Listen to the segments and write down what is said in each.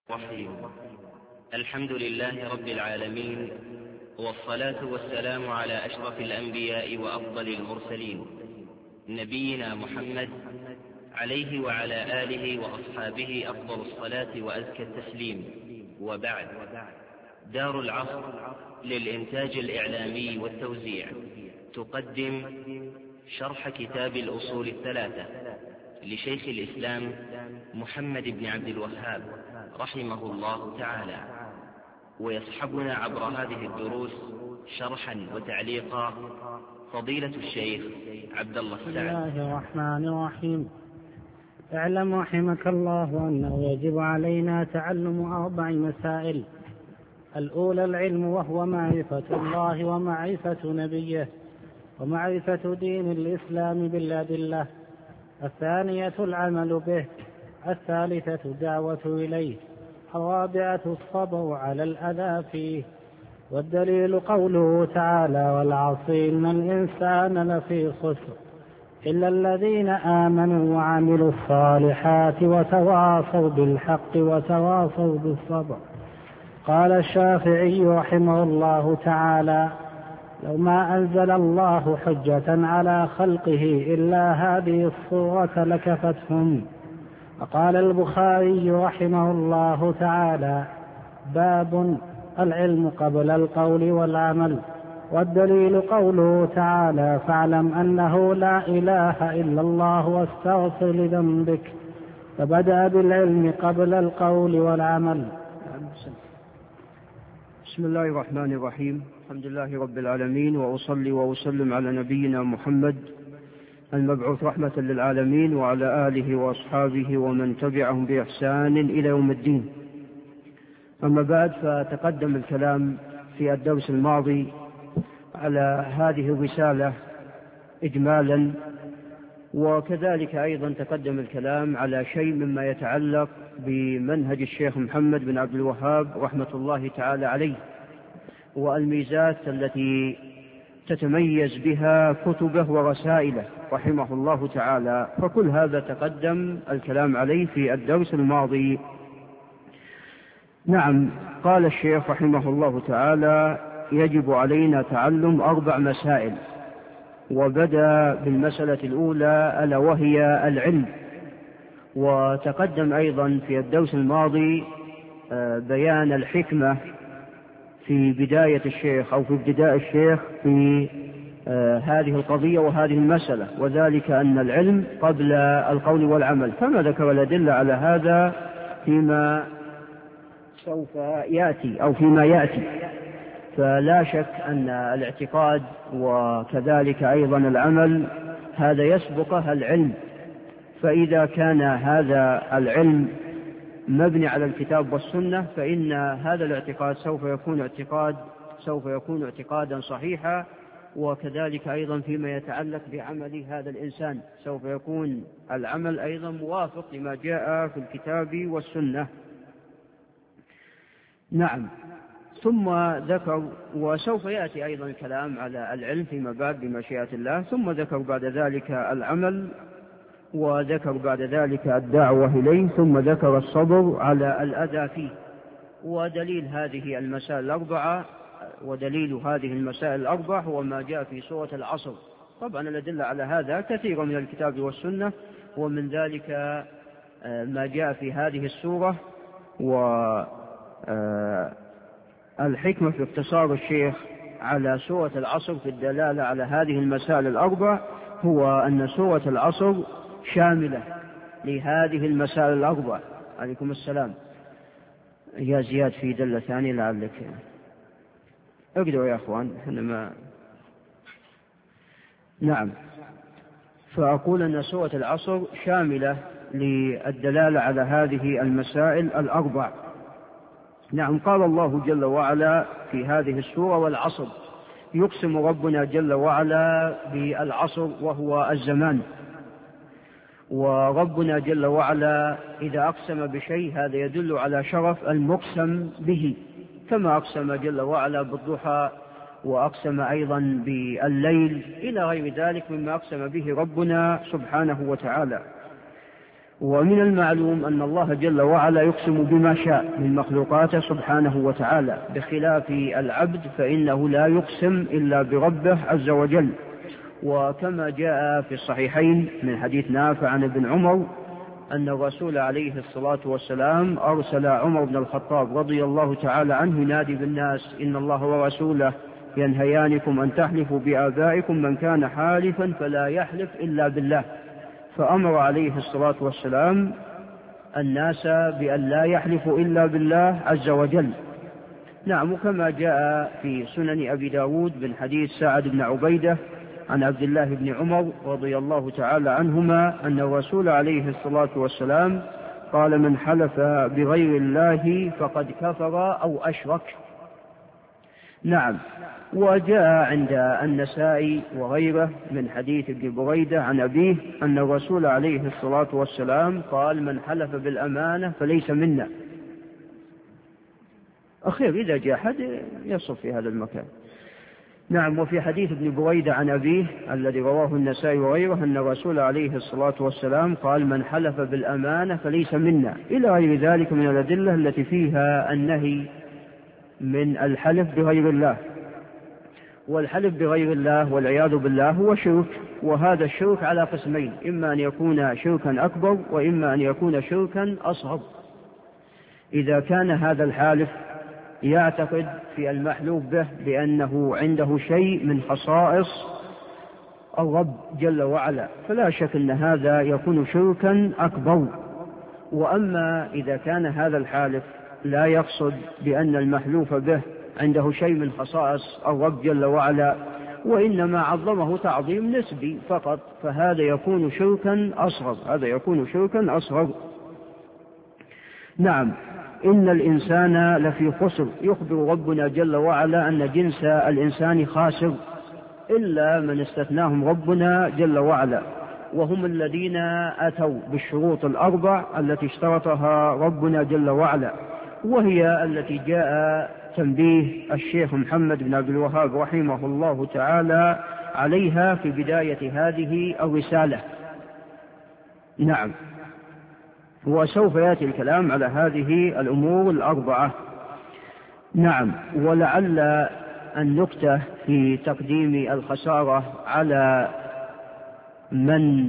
الرحيم. الحمد لله رب العالمين، والصلاة والسلام على أشرف الأنبياء وأفضل المرسلين، نبينا محمد عليه وعلى آله وأصحابه أفضل الصلاة وأزكى التسليم. وبعد، دار العصر للإنتاج الإعلامي والتوزيع تقدم شرح كتاب الأصول الثلاثة لشيخ الإسلام محمد بن عبد الوهاب رحمه الله تعالى، ويصحبنا عبر هذه الدروس شرحا وتعليقا فضيلة الشيخ عبد الله السعد. بسم الله الرحمن الرحيم. اعلم رحمك الله أنه يجب علينا تعلم 4 مسائل. الأولى العلم، وهو معرفة الله ومعرفة نبيه ومعرفة دين الإسلام بالأدلة. الثانية العمل به. الثالثة الدعوة إليه. الرابعة الصبر على الأذى فيه. والدليل قوله تعالى: والعصر إن الإنسان لفي خسر إلا الذين آمنوا وعملوا الصالحات وتواصوا بالحق وتواصوا بالصبر. قال الشافعي رحمه الله تعالى: لو ما أنزل الله حجة على خلقه إلا هذه الصورة لكفتهم. وقال البخاري رحمه الله تعالى: باب العلم قبل القول والعمل. والدليل قوله تعالى: فاعلم أنه لا إله إلا الله واستغفر لذنبك. فبدأ بالعلم قبل القول والعمل. بسم الله الرحمن الرحيم. الحمد لله رب العالمين، وأصلي وأسلم على نبينا محمد المبعوث رحمة للعالمين، وعلى آله وأصحابه ومن تبعهم بإحسان إلى يوم الدين. أما بعد، فتقدم الكلام في الدرس الماضي على هذه الرسالة إجمالا، وكذلك أيضا تقدم الكلام على شيء مما يتعلق بمنهج الشيخ محمد بن عبد الوهاب رحمة الله تعالى عليه، والميزات التي تتميز بها كتبه ورسائله رحمه الله تعالى. فكل هذا تقدم الكلام عليه في الدرس الماضي. نعم، قال الشيخ رحمه الله تعالى: يجب علينا تعلم 4 مسائل، وبدأ بالمسألة الأولى ألا وهي العلم. وتقدم أيضا في الدرس الماضي بيان الحكمة في بداية الشيخ أو في ابتداء الشيخ في هذه القضية وهذه المسألة، وذلك أن العلم قبل القول والعمل. كما ذكر الأدلة على هذا فيما سوف يأتي أو فيما يأتي. فلا شك أن الاعتقاد وكذلك أيضا العمل هذا يسبقه العلم. فإذا كان هذا العلم مبني على الكتاب والسنة، فإن هذا الاعتقاد سوف يكون اعتقادا صحيحا. وكذلك أيضا فيما يتعلق بعمل هذا الإنسان سوف يكون العمل أيضا موافق لما جاء في الكتاب والسنة. نعم، ثم ذكر، وسوف يأتي أيضا الكلام على العلم فيما بعد بمشيئة الله. ثم ذكر بعد ذلك العمل، وذكر بعد ذلك الدعوة إليه، ثم ذكر الصبر على الأذى فيه. ودليل هذه المسائل الأربع هو ما جاء في سورة العصر. طبعا الأدلة على هذا كثيرة من الكتاب والسنة، ومن ذلك ما جاء في هذه السورة. والحكمة في اقتصار الشيخ على سورة العصر في الدلالة على هذه المسائل الأربع هو أن سورة العصر شاملة لهذه المسائل الأربع. عليكم السلام يا زياد، في دلة ثانية لعلك اقدروا يا أخوان. نعم، فأقول أن سورة العصر شاملة للدلالة على هذه المسائل الأربع. نعم، قال الله جل وعلا في هذه السورة: والعصر. يقسم ربنا جل وعلا بالعصر وهو الزمان. وربنا جل وعلا إذا أقسم بشيء هذا يدل على شرف المقسم به، كما أقسم جل وعلا بالضحى، وأقسم أيضا بالليل، إلى غير ذلك مما أقسم به ربنا سبحانه وتعالى. ومن المعلوم أن الله جل وعلا يقسم بما شاء من مخلوقاته سبحانه وتعالى، بخلاف العبد فإنه لا يقسم إلا بربه عز وجل. وكما جاء في الصحيحين من حديث نافع عن ابن عمر أن الرسول عليه الصلاة والسلام أرسل عمر بن الخطاب رضي الله تعالى عنه ينادي بالناس: إن الله ورسوله ينهيانكم أن تحلفوا بآبائكم، من كان حالفا فلا يحلف إلا بالله. فأمر عليه الصلاة والسلام الناس بأن لا يحلفوا إلا بالله عز وجل. نعم، وكما جاء في سنن أبي داود من حديث سعد بن عبيدة عن عبد الله بن عمر رضي الله تعالى عنهما أن الرسول عليه الصلاة والسلام قال: من حلف بغير الله فقد كفر أو أشرك. نعم. وجاء عند النسائي وغيره من حديث ابن بريدة عن أبيه أن الرسول عليه الصلاة والسلام قال: من حلف بالأمانة فليس منا. أخير إذا جاء أحد يصف في هذا المكان. نعم. وفي حديث ابن بريدة عن أبيه الذي رواه النسائي وغيره أن الرسول عليه الصلاة والسلام قال: من حلف بالأمانة فليس منا، إلى غير ذلك من الأدلة التي فيها النهي من الحلف بغير الله. والحلف بغير الله والعياذ بالله هو شرك، وهذا الشرك على قسمين: إما أن يكون شركا أكبر وإما أن يكون شركا أصغر. إذا كان هذا الحالف يعتقد في المحلوف به بأنه عنده شيء من خصائص الرب جل وعلا فلا شك أن هذا يكون شركا أكبر. وأما إذا كان هذا الحالف لا يقصد بأن المحلوف به عنده شيء من خصائص الرب جل وعلا وإنما عظمه تعظيم نسبي فقط، فهذا يكون شركا أصغر. هذا يكون شركا أصغر. نعم. إن الإنسان لفي خسر، يخبر ربنا جل وعلا أن جنس الإنسان خاسر إلا من استثناهم ربنا جل وعلا، وهم الذين أتوا بالشروط الأربع التي اشترطها ربنا جل وعلا، وهي التي جاء تنبيه الشيخ محمد بن عبد الوهاب رحمه الله تعالى عليها في بداية هذه الرسالة. نعم. وسوف يأتي الكلام على هذه الأمور الأربعة. نعم. ولعل النكتة في تقديم الخسارة على من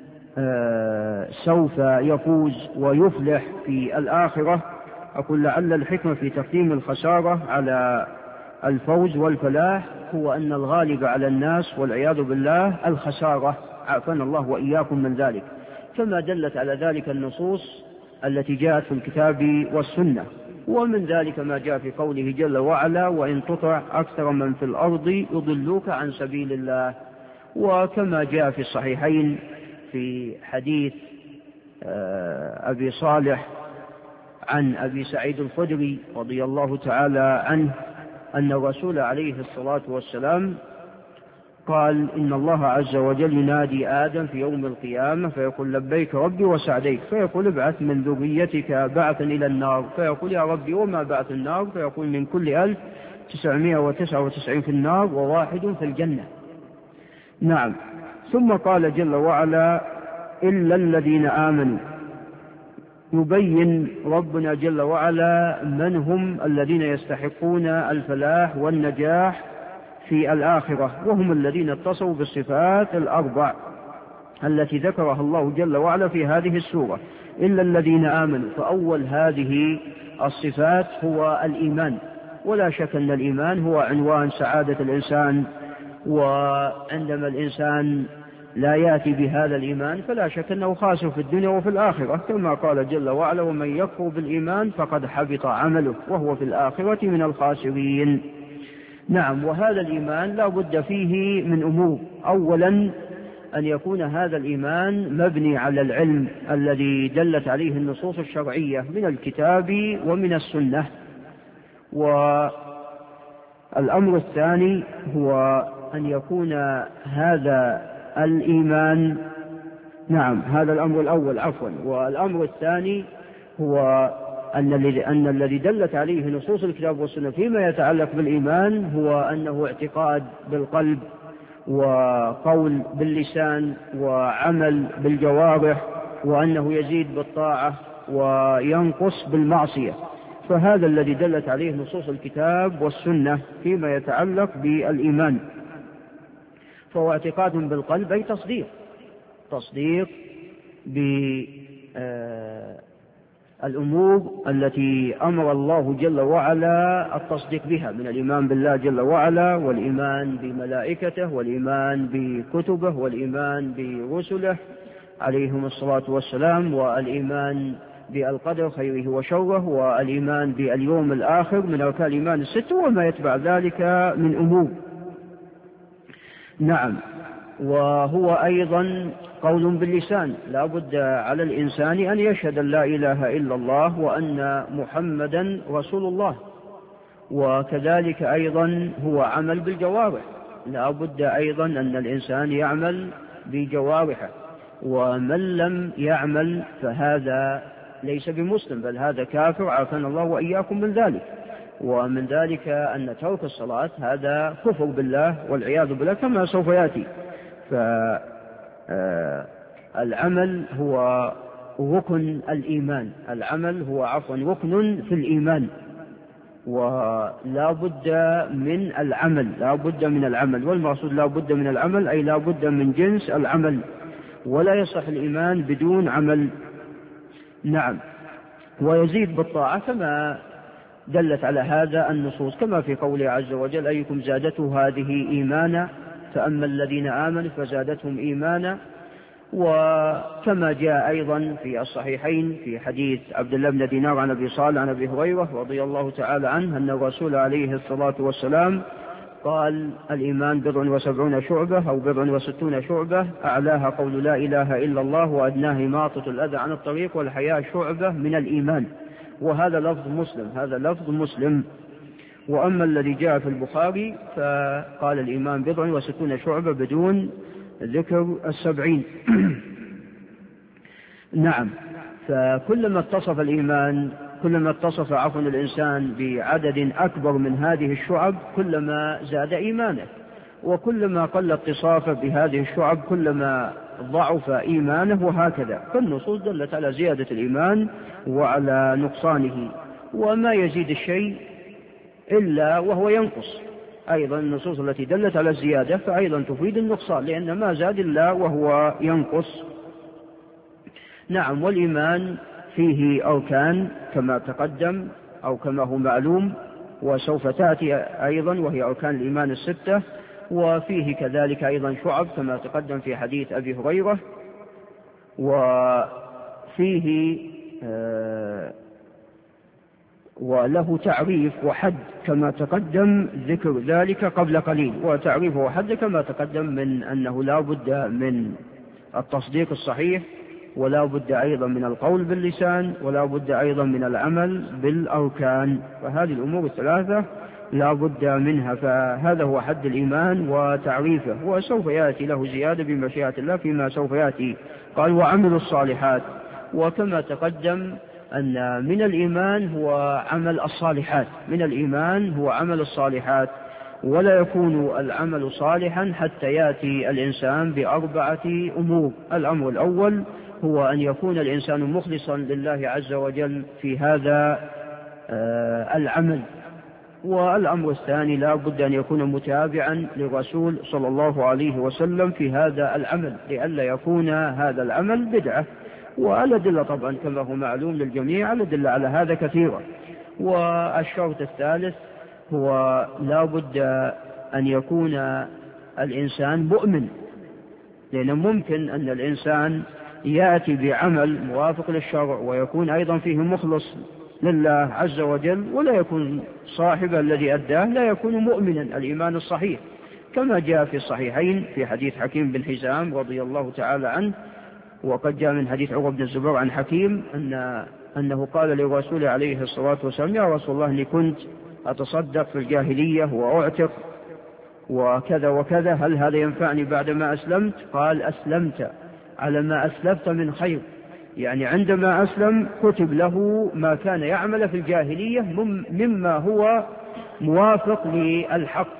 سوف يفوز ويفلح في الآخرة، أقول لعل الحكمة في تقديم الخسارة على الفوز والفلاح هو أن الغالب على الناس والعياذ بالله الخسارة، عافانا الله وإياكم من ذلك، كما دلت على ذلك النصوص التي جاءت في الكتاب والسنة. ومن ذلك ما جاء في قوله جل وعلا: وإن تطع أكثر من في الأرض يضلوك عن سبيل الله. وكما جاء في الصحيحين في حديث أبي صالح عن أبي سعيد الخدري رضي الله تعالى عنه أن الرسول عليه الصلاة والسلام قال: إن الله عز وجل ينادي آدم في يوم القيامة فيقول: لبيك ربي وسعديك، فيقول: ابعث من ذريتك بعثا إلى النار، فيقول: يا ربي وما بعث النار؟ فيقول: من كل 1999 في النار وواحد في الجنة. نعم. ثم قال جل وعلا: إلا الذين آمنوا. يبين ربنا جل وعلا من هم الذين يستحقون الفلاح والنجاح في الآخرة، وهم الذين اتصوا بالصفات الأربع التي ذكرها الله جل وعلا في هذه السورة: إلا الذين آمنوا. فأول هذه الصفات هو الإيمان، ولا شك أن الإيمان هو عنوان سعادة الإنسان، وعندما الإنسان لا يأتي بهذا الإيمان فلا شك أنه خاسر في الدنيا وفي الآخرة، كما قال جل وعلا: ومن يكفر بالإيمان فقد حبط عمله وهو في الآخرة من الخاسرين. نعم. وهذا الإيمان لا بد فيه من أمور: أولا أن يكون هذا الإيمان مبني على العلم الذي دلت عليه النصوص الشرعية من الكتاب ومن السنة. والأمر الثاني هو أن يكون هذا الإيمان، نعم هذا الأمر الأول عفوا. والأمر الثاني هو أن الذي دلت عليه نصوص الكتاب والسنة فيما يتعلق بالإيمان هو أنه اعتقاد بالقلب وقول باللسان وعمل بالجوارح، وأنه يزيد بالطاعة وينقص بالمعصية. فهذا الذي دلت عليه نصوص الكتاب والسنة فيما يتعلق بالإيمان. فهو اعتقاد بالقلب أي تصديق بالأمور التي أمر الله جل وعلا التصديق بها، من الإيمان بالله جل وعلا، والإيمان بملائكته، والإيمان بكتبه، والإيمان برسله عليهم الصلاة والسلام، والإيمان بالقدر خيره وشره، والإيمان باليوم الآخر من أركان الإيمان الست، وما يتبع ذلك من أمور. نعم. وهو أيضا قول باللسان، لا بد على الإنسان أن يشهد أن لا إله إلا الله وأن محمدا رسول الله. وكذلك أيضا هو عمل بالجوارح، لا بد أيضا أن الإنسان يعمل بجوارحه، ومن لم يعمل فهذا ليس بمسلم، بل هذا كافر، عافانا الله وإياكم من ذلك. ومن ذلك أن ترك الصلاة هذا كفر بالله والعياذ بالله كما سوف يأتي. فالعمل هو ركن الإيمان، العمل هو ركن في الإيمان، ولا بد من العمل، والمقصود لا بد من العمل أي لا بد من جنس العمل، ولا يصح الإيمان بدون عمل. نعم. ويزيد بالطاعة كما دلت على هذا النصوص، كما في قوله عز وجل: أيكم زادته هذه إيمانا، فأما الذين آمنوا فزادتهم إيمانا. وكما جاء أيضا في الصحيحين في حديث عبد الله بن دينار عن أبي صالح عن أبي هريرة رضي الله تعالى عنه أن الرسول عليه الصلاة والسلام قال: الإيمان 70 شعبة أو 60 شعبة، أعلاها قول لا إله إلا الله، وأدناها إماطة الأذى عن الطريق، والحياء شعبة من الإيمان. وهذا لفظ مسلم. وأما الذي جاء في البخاري فقال: الإيمان 60 شعبة بدون ذكر 70. نعم. فكلما اتصف الإنسان بعدد أكبر من هذه الشعب كلما زاد إيمانه، وكلما قل اتصافه بهذه الشعب كلما ضعف إيمانه، وهكذا. فالنصوص دلت على زيادة الإيمان وعلى نقصانه، وما يزيد الشيء إلا وهو ينقص. أيضا النصوص التي دلت على الزيادة فأيضا تفيد النقصان، لأن ما زاد إلا وهو ينقص. نعم. والإيمان فيه أركان كما تقدم أو كما هو معلوم، وسوف تأتي أيضا وهي أركان الإيمان الستة. وفيه كذلك أيضا شعب كما تقدم في حديث أبي هريرة. وفيه وله تعريف وحد كما تقدم ذكر ذلك قبل قليل. وتعريفه وحد كما تقدم من أنه لا بد من التصديق الصحيح، ولا بد أيضا من القول باللسان، ولا بد أيضا من العمل بالأركان. فهذه الأمور الثلاثة لا بد منها. فهذا هو حد الإيمان وتعريفه، وسوف يأتي له زيادة بمشيئة الله فيما سوف يأتي. قال: وعمل الصالحات. وكما تقدم أن من الإيمان هو عمل الصالحات، ولا يكون العمل صالحا حتى يأتي الإنسان بأربعة أمور. الأمر الأول هو أن يكون الإنسان مخلصا لله عز وجل في هذا العمل. والأمر الثاني لا بد أن يكون متابعا للرسول صلى الله عليه وسلم في هذا العمل، لئلا يكون هذا العمل بدعة. والأدلة طبعا كما هو معلوم للجميع، الأدلة على هذا كثيرة. والشرط الثالث هو لا بد أن يكون الإنسان مؤمن، لأنه ممكن أن الإنسان يأتي بعمل موافق للشرع ويكون أيضا فيه مخلص لله عز وجل، ولا يكون صاحب الذي أداه لا يكون مؤمنا الإيمان الصحيح، كما جاء في الصحيحين في حديث حكيم بن حزام رضي الله تعالى عنه، وقد جاء من حديث عروة بن الزبير عن حكيم أنه قال للرسول عليه الصلاة والسلام: يا رسول الله، إني كنت أتصدق في الجاهلية وأعتق وكذا وكذا، هل هذا ينفعني بعد ما أسلمت؟ قال: أسلمت على ما أسلفت من خير. يعني عندما أسلم كتب له ما كان يعمل في الجاهلية مما هو موافق للحق.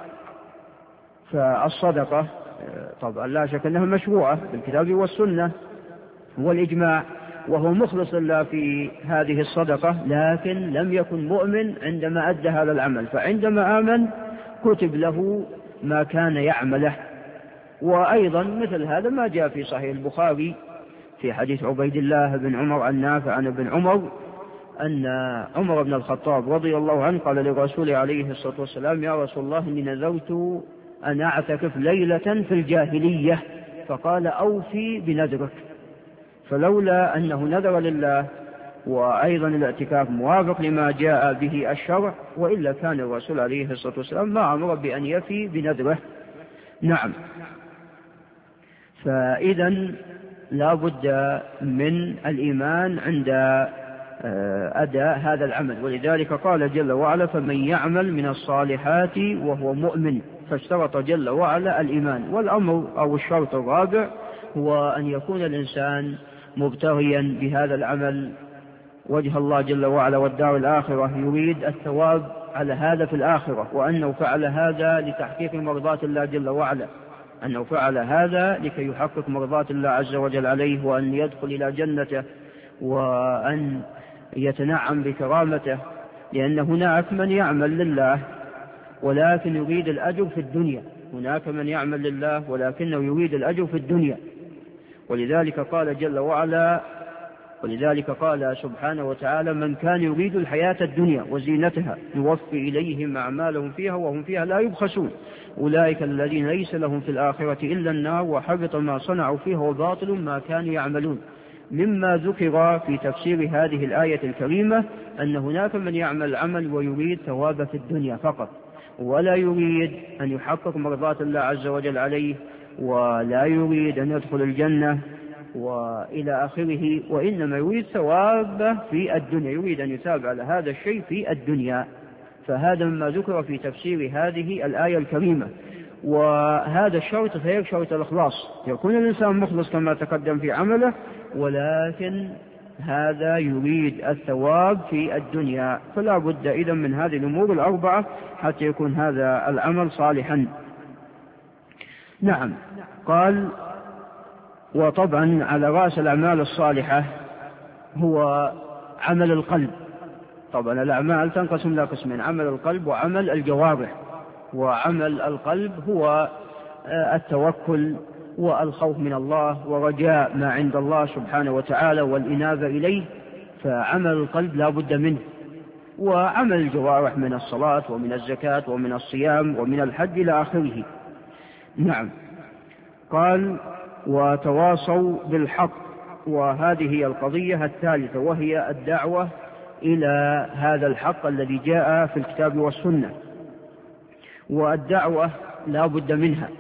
فالصدقة طبعا لا شك أنها مشروعة بالكتاب والسنة، والإجماع، وهو مخلص لله في هذه الصدقة، لكن لم يكن مؤمن عندما أدى هذا العمل، فعندما آمن كتب له ما كان يعمله. وأيضا مثل هذا ما جاء في صحيح البخاري في حديث عبيد الله بن عمر عن نافع عن ابن عمر أن عمر بن الخطاب رضي الله عنه قال للرسول عليه الصلاة والسلام: يا رسول الله، إني نذرت أن أعتكف ليلة في الجاهلية، فقال: أوفي بنذرك. فلولا أنه نذر لله، وأيضا الاعتكاف موافق لما جاء به الشرع، وإلا كان الرسول عليه الصلاة والسلام ما أمر بأن يفي بنذره. نعم. فإذا لا بد من الإيمان عند أداء هذا العمل، ولذلك قال جل وعلا: فمن يعمل من الصالحات وهو مؤمن، فاشترط جل وعلا الإيمان. والأمر أو الشرط الرابع هو أن يكون الإنسان مبتغيا بهذا العمل وجه الله جل وعلا والدار الآخرة، يريد الثواب على هذا في الآخرة، وأنه فعل هذا لتحقيق مرضات الله جل وعلا، أنه فعل هذا لكي يحقق مرضات الله عز وجل عليه، وأن يدخل إلى جنته، وأن يتنعم بكرامته، لأن هناك من يعمل لله ولكن يريد الأجر في الدنيا، هناك من يعمل لله ولكنه يريد الأجر في الدنيا. ولذلك قال جل وعلا، ولذلك قال سبحانه وتعالى: من كان يريد الحياة الدنيا وزينتها نوفي إليهم أعمالهم فيها وهم فيها لا يبخسون، أولئك الذين ليس لهم في الآخرة إلا النار وحبط ما صنعوا فيها وباطل ما كانوا يعملون. مما ذكر في تفسير هذه الآية الكريمة أن هناك من يعمل عمل ويريد ثواب في الدنيا فقط، ولا يريد أن يحقق مرضات الله عز وجل عليه، ولا يريد أن يدخل الجنة وإلى آخره، وإنما يريد ثواب في الدنيا، يريد أن يثاب على هذا الشيء في الدنيا. فهذا مما ذكر في تفسير هذه الآية الكريمة. وهذا الشرط غير شرط الإخلاص، يكون الإنسان مخلص كما تقدم في عمله، ولكن هذا يريد الثواب في الدنيا. فلا بد إذن من هذه الأمور الأربعة حتى يكون هذا العمل صالحا. نعم. قال: وطبعا على رأس الأعمال الصالحة هو عمل القلب. طبعا الأعمال تنقسم إلى قسمين: عمل القلب وعمل الجوارح. وعمل القلب هو التوكل والخوف من الله ورجاء ما عند الله سبحانه وتعالى والإنابة إليه، فعمل القلب لا بد منه. وعمل الجوارح من الصلاة ومن الزكاة ومن الصيام ومن الحج إلى آخره. نعم. قال: وتواصوا بالحق. وهذه هي القضية الثالثة، وهي الدعوة إلى هذا الحق الذي جاء في الكتاب والسنة. والدعوة لا بد منها،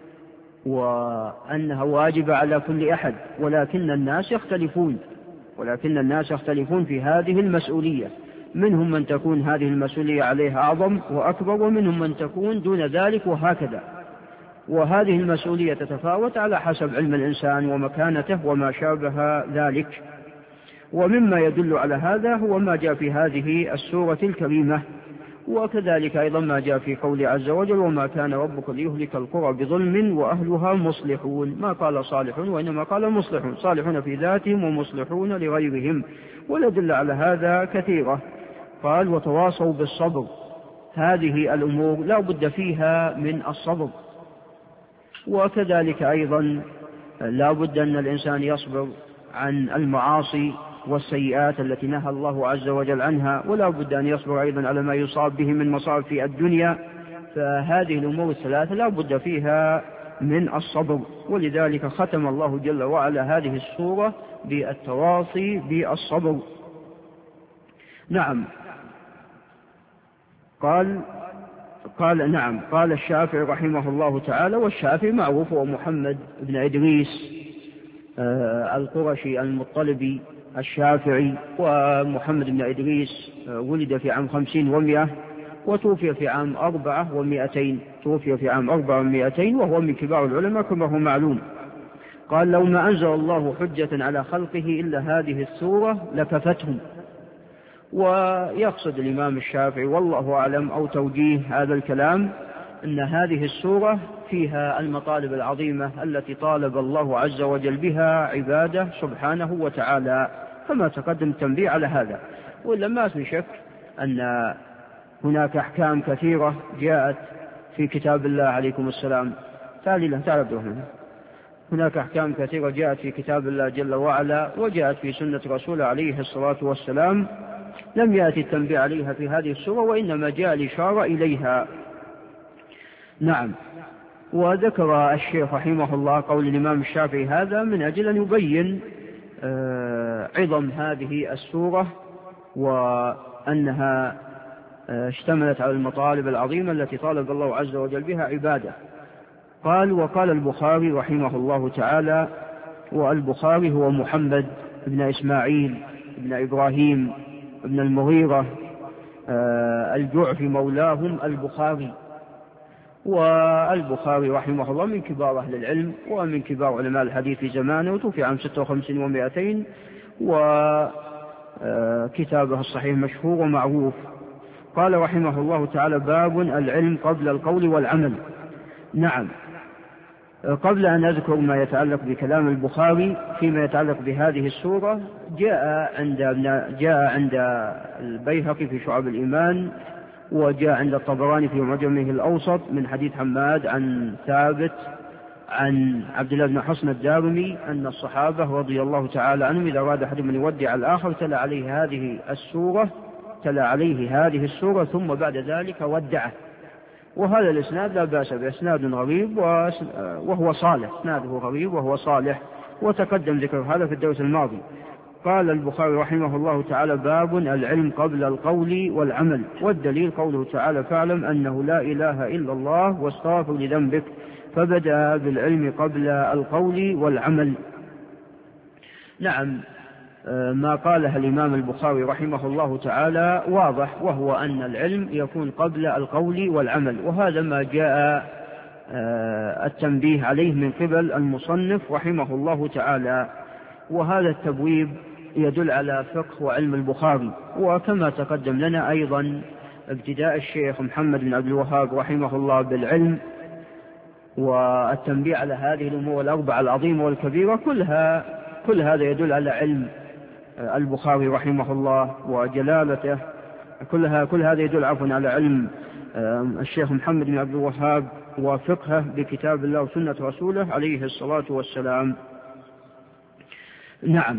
وأنها واجبة على كل أحد، ولكن الناس يختلفون في هذه المسؤولية. منهم من تكون هذه المسؤولية عليها أعظم وأكبر، ومنهم من تكون دون ذلك، وهكذا. وهذه المسؤولية تتفاوت على حسب علم الإنسان ومكانته وما شابه ذلك. ومما يدل على هذا هو ما جاء في هذه السورة الكريمة، وكذلك أيضا ما جاء في قول عز وجل: وما كان ربك ليهلك القرى بظلم وأهلها مصلحون. ما قال صالحون وإنما قال مصلحون، صالحون في ذاتهم ومصلحون لغيرهم. والأدل على هذا كثيرة. قال: وتواصوا بالصبر. هذه الأمور لا بد فيها من الصبر. وكذلك أيضا لا بد أن الإنسان يصبر عن المعاصي والسيئات التي نهى الله عز وجل عنها، ولا بد أن يصبر أيضا على ما يصاب به من مصائب في الدنيا. فهذه الأمور الثلاثة لا بد فيها من الصبر، ولذلك ختم الله جل وعلا هذه السورة بالتواصي بالصبر. نعم. قال الشافعي رحمه الله تعالى، والشافعي معروف هو محمد بن إدريس القرشي المطلبي الشافعي. ومحمد بن إدريس ولد في عام 50 و100 وتوفي في عام 400، توفي في عام 400، وهو من كبار العلماء كما هو معلوم. قال: لو ما أنزل الله حجة على خلقه إلا هذه السورة لكفتهم. ويقصد الإمام الشافعي والله أعلم أو توجيه هذا الكلام أن هذه السورة فيها المطالب العظيمة التي طالب الله عز وجل بها عباده سبحانه وتعالى، كما تقدم التنبيه على هذا. وإلا ما في شك أن هناك أحكام كثيرة جاءت في كتاب الله عليكم السلام. هناك أحكام كثيرة جاءت في كتاب الله جل وعلا وجاءت في سنة رسوله عليه الصلاة والسلام، لم يأتي التنبيه عليها في هذه السورة، وإنما جاء الإشارة إليها. نعم. وذكر الشيخ رحمه الله قول الإمام الشافعي هذا من أجل أن يبين عظم هذه السورة وأنها اشتملت على المطالب العظيمة التي طالب الله عز وجل بها عباده. قال: وقال البخاري رحمه الله تعالى، والبخاري هو محمد بن إسماعيل بن إبراهيم بن المغيرة الجعفي مولاهم البخاري. والبخاري رحمه الله من كبار أهل العلم ومن كبار علماء الحديث في زمانه، وتوفي عام 56 و200، وكتابه الصحيح مشهور ومعروف. قال رحمه الله تعالى: باب العلم قبل القول والعمل. نعم. قبل أن أذكر ما يتعلق بكلام البخاري فيما يتعلق بهذه السورة، جاء عند البيهقي في شعب الإيمان، وجاء عند الطبراني في معجمه الأوسط من حديث حماد عن ثابت عن عبد الله بن حصن الدارمي أن الصحابة رضي الله تعالى عنهم إذا أراد أحد من يودع الآخر تلا عليه هذه السورة ثم بعد ذلك ودعه. وهذا الإسناد لا بأس به، إسناد غريب وهو صالح، إسناده غريب وهو صالح، وتقدم ذكر هذا في الدرس الماضي. قال البخاري رحمه الله تعالى: باب العلم قبل القول والعمل. والدليل قوله تعالى: فاعلم أنه لا إله إلا الله واستغفر لذنبك، فبدأ بالعلم قبل القول والعمل. نعم. ما قاله الإمام البخاري رحمه الله تعالى واضح، وهو أن العلم يكون قبل القول والعمل، وهذا ما جاء التنبيه عليه من قبل المصنف رحمه الله تعالى. وهذا التبويب يدل على فقه وعلم البخاري، وكما تقدم لنا أيضا ابتداء الشيخ محمد بن عبد الوهاب رحمه الله بالعلم والتنبيه على هذه الأمور الأربعة العظيمة والكبيرة، كل هذا يدل على علم البخاري رحمه الله وجلالته. كل هذا يدل على علم الشيخ محمد بن عبد الوهاب وفقهه بكتاب الله وسنة رسوله عليه الصلاة والسلام. نعم.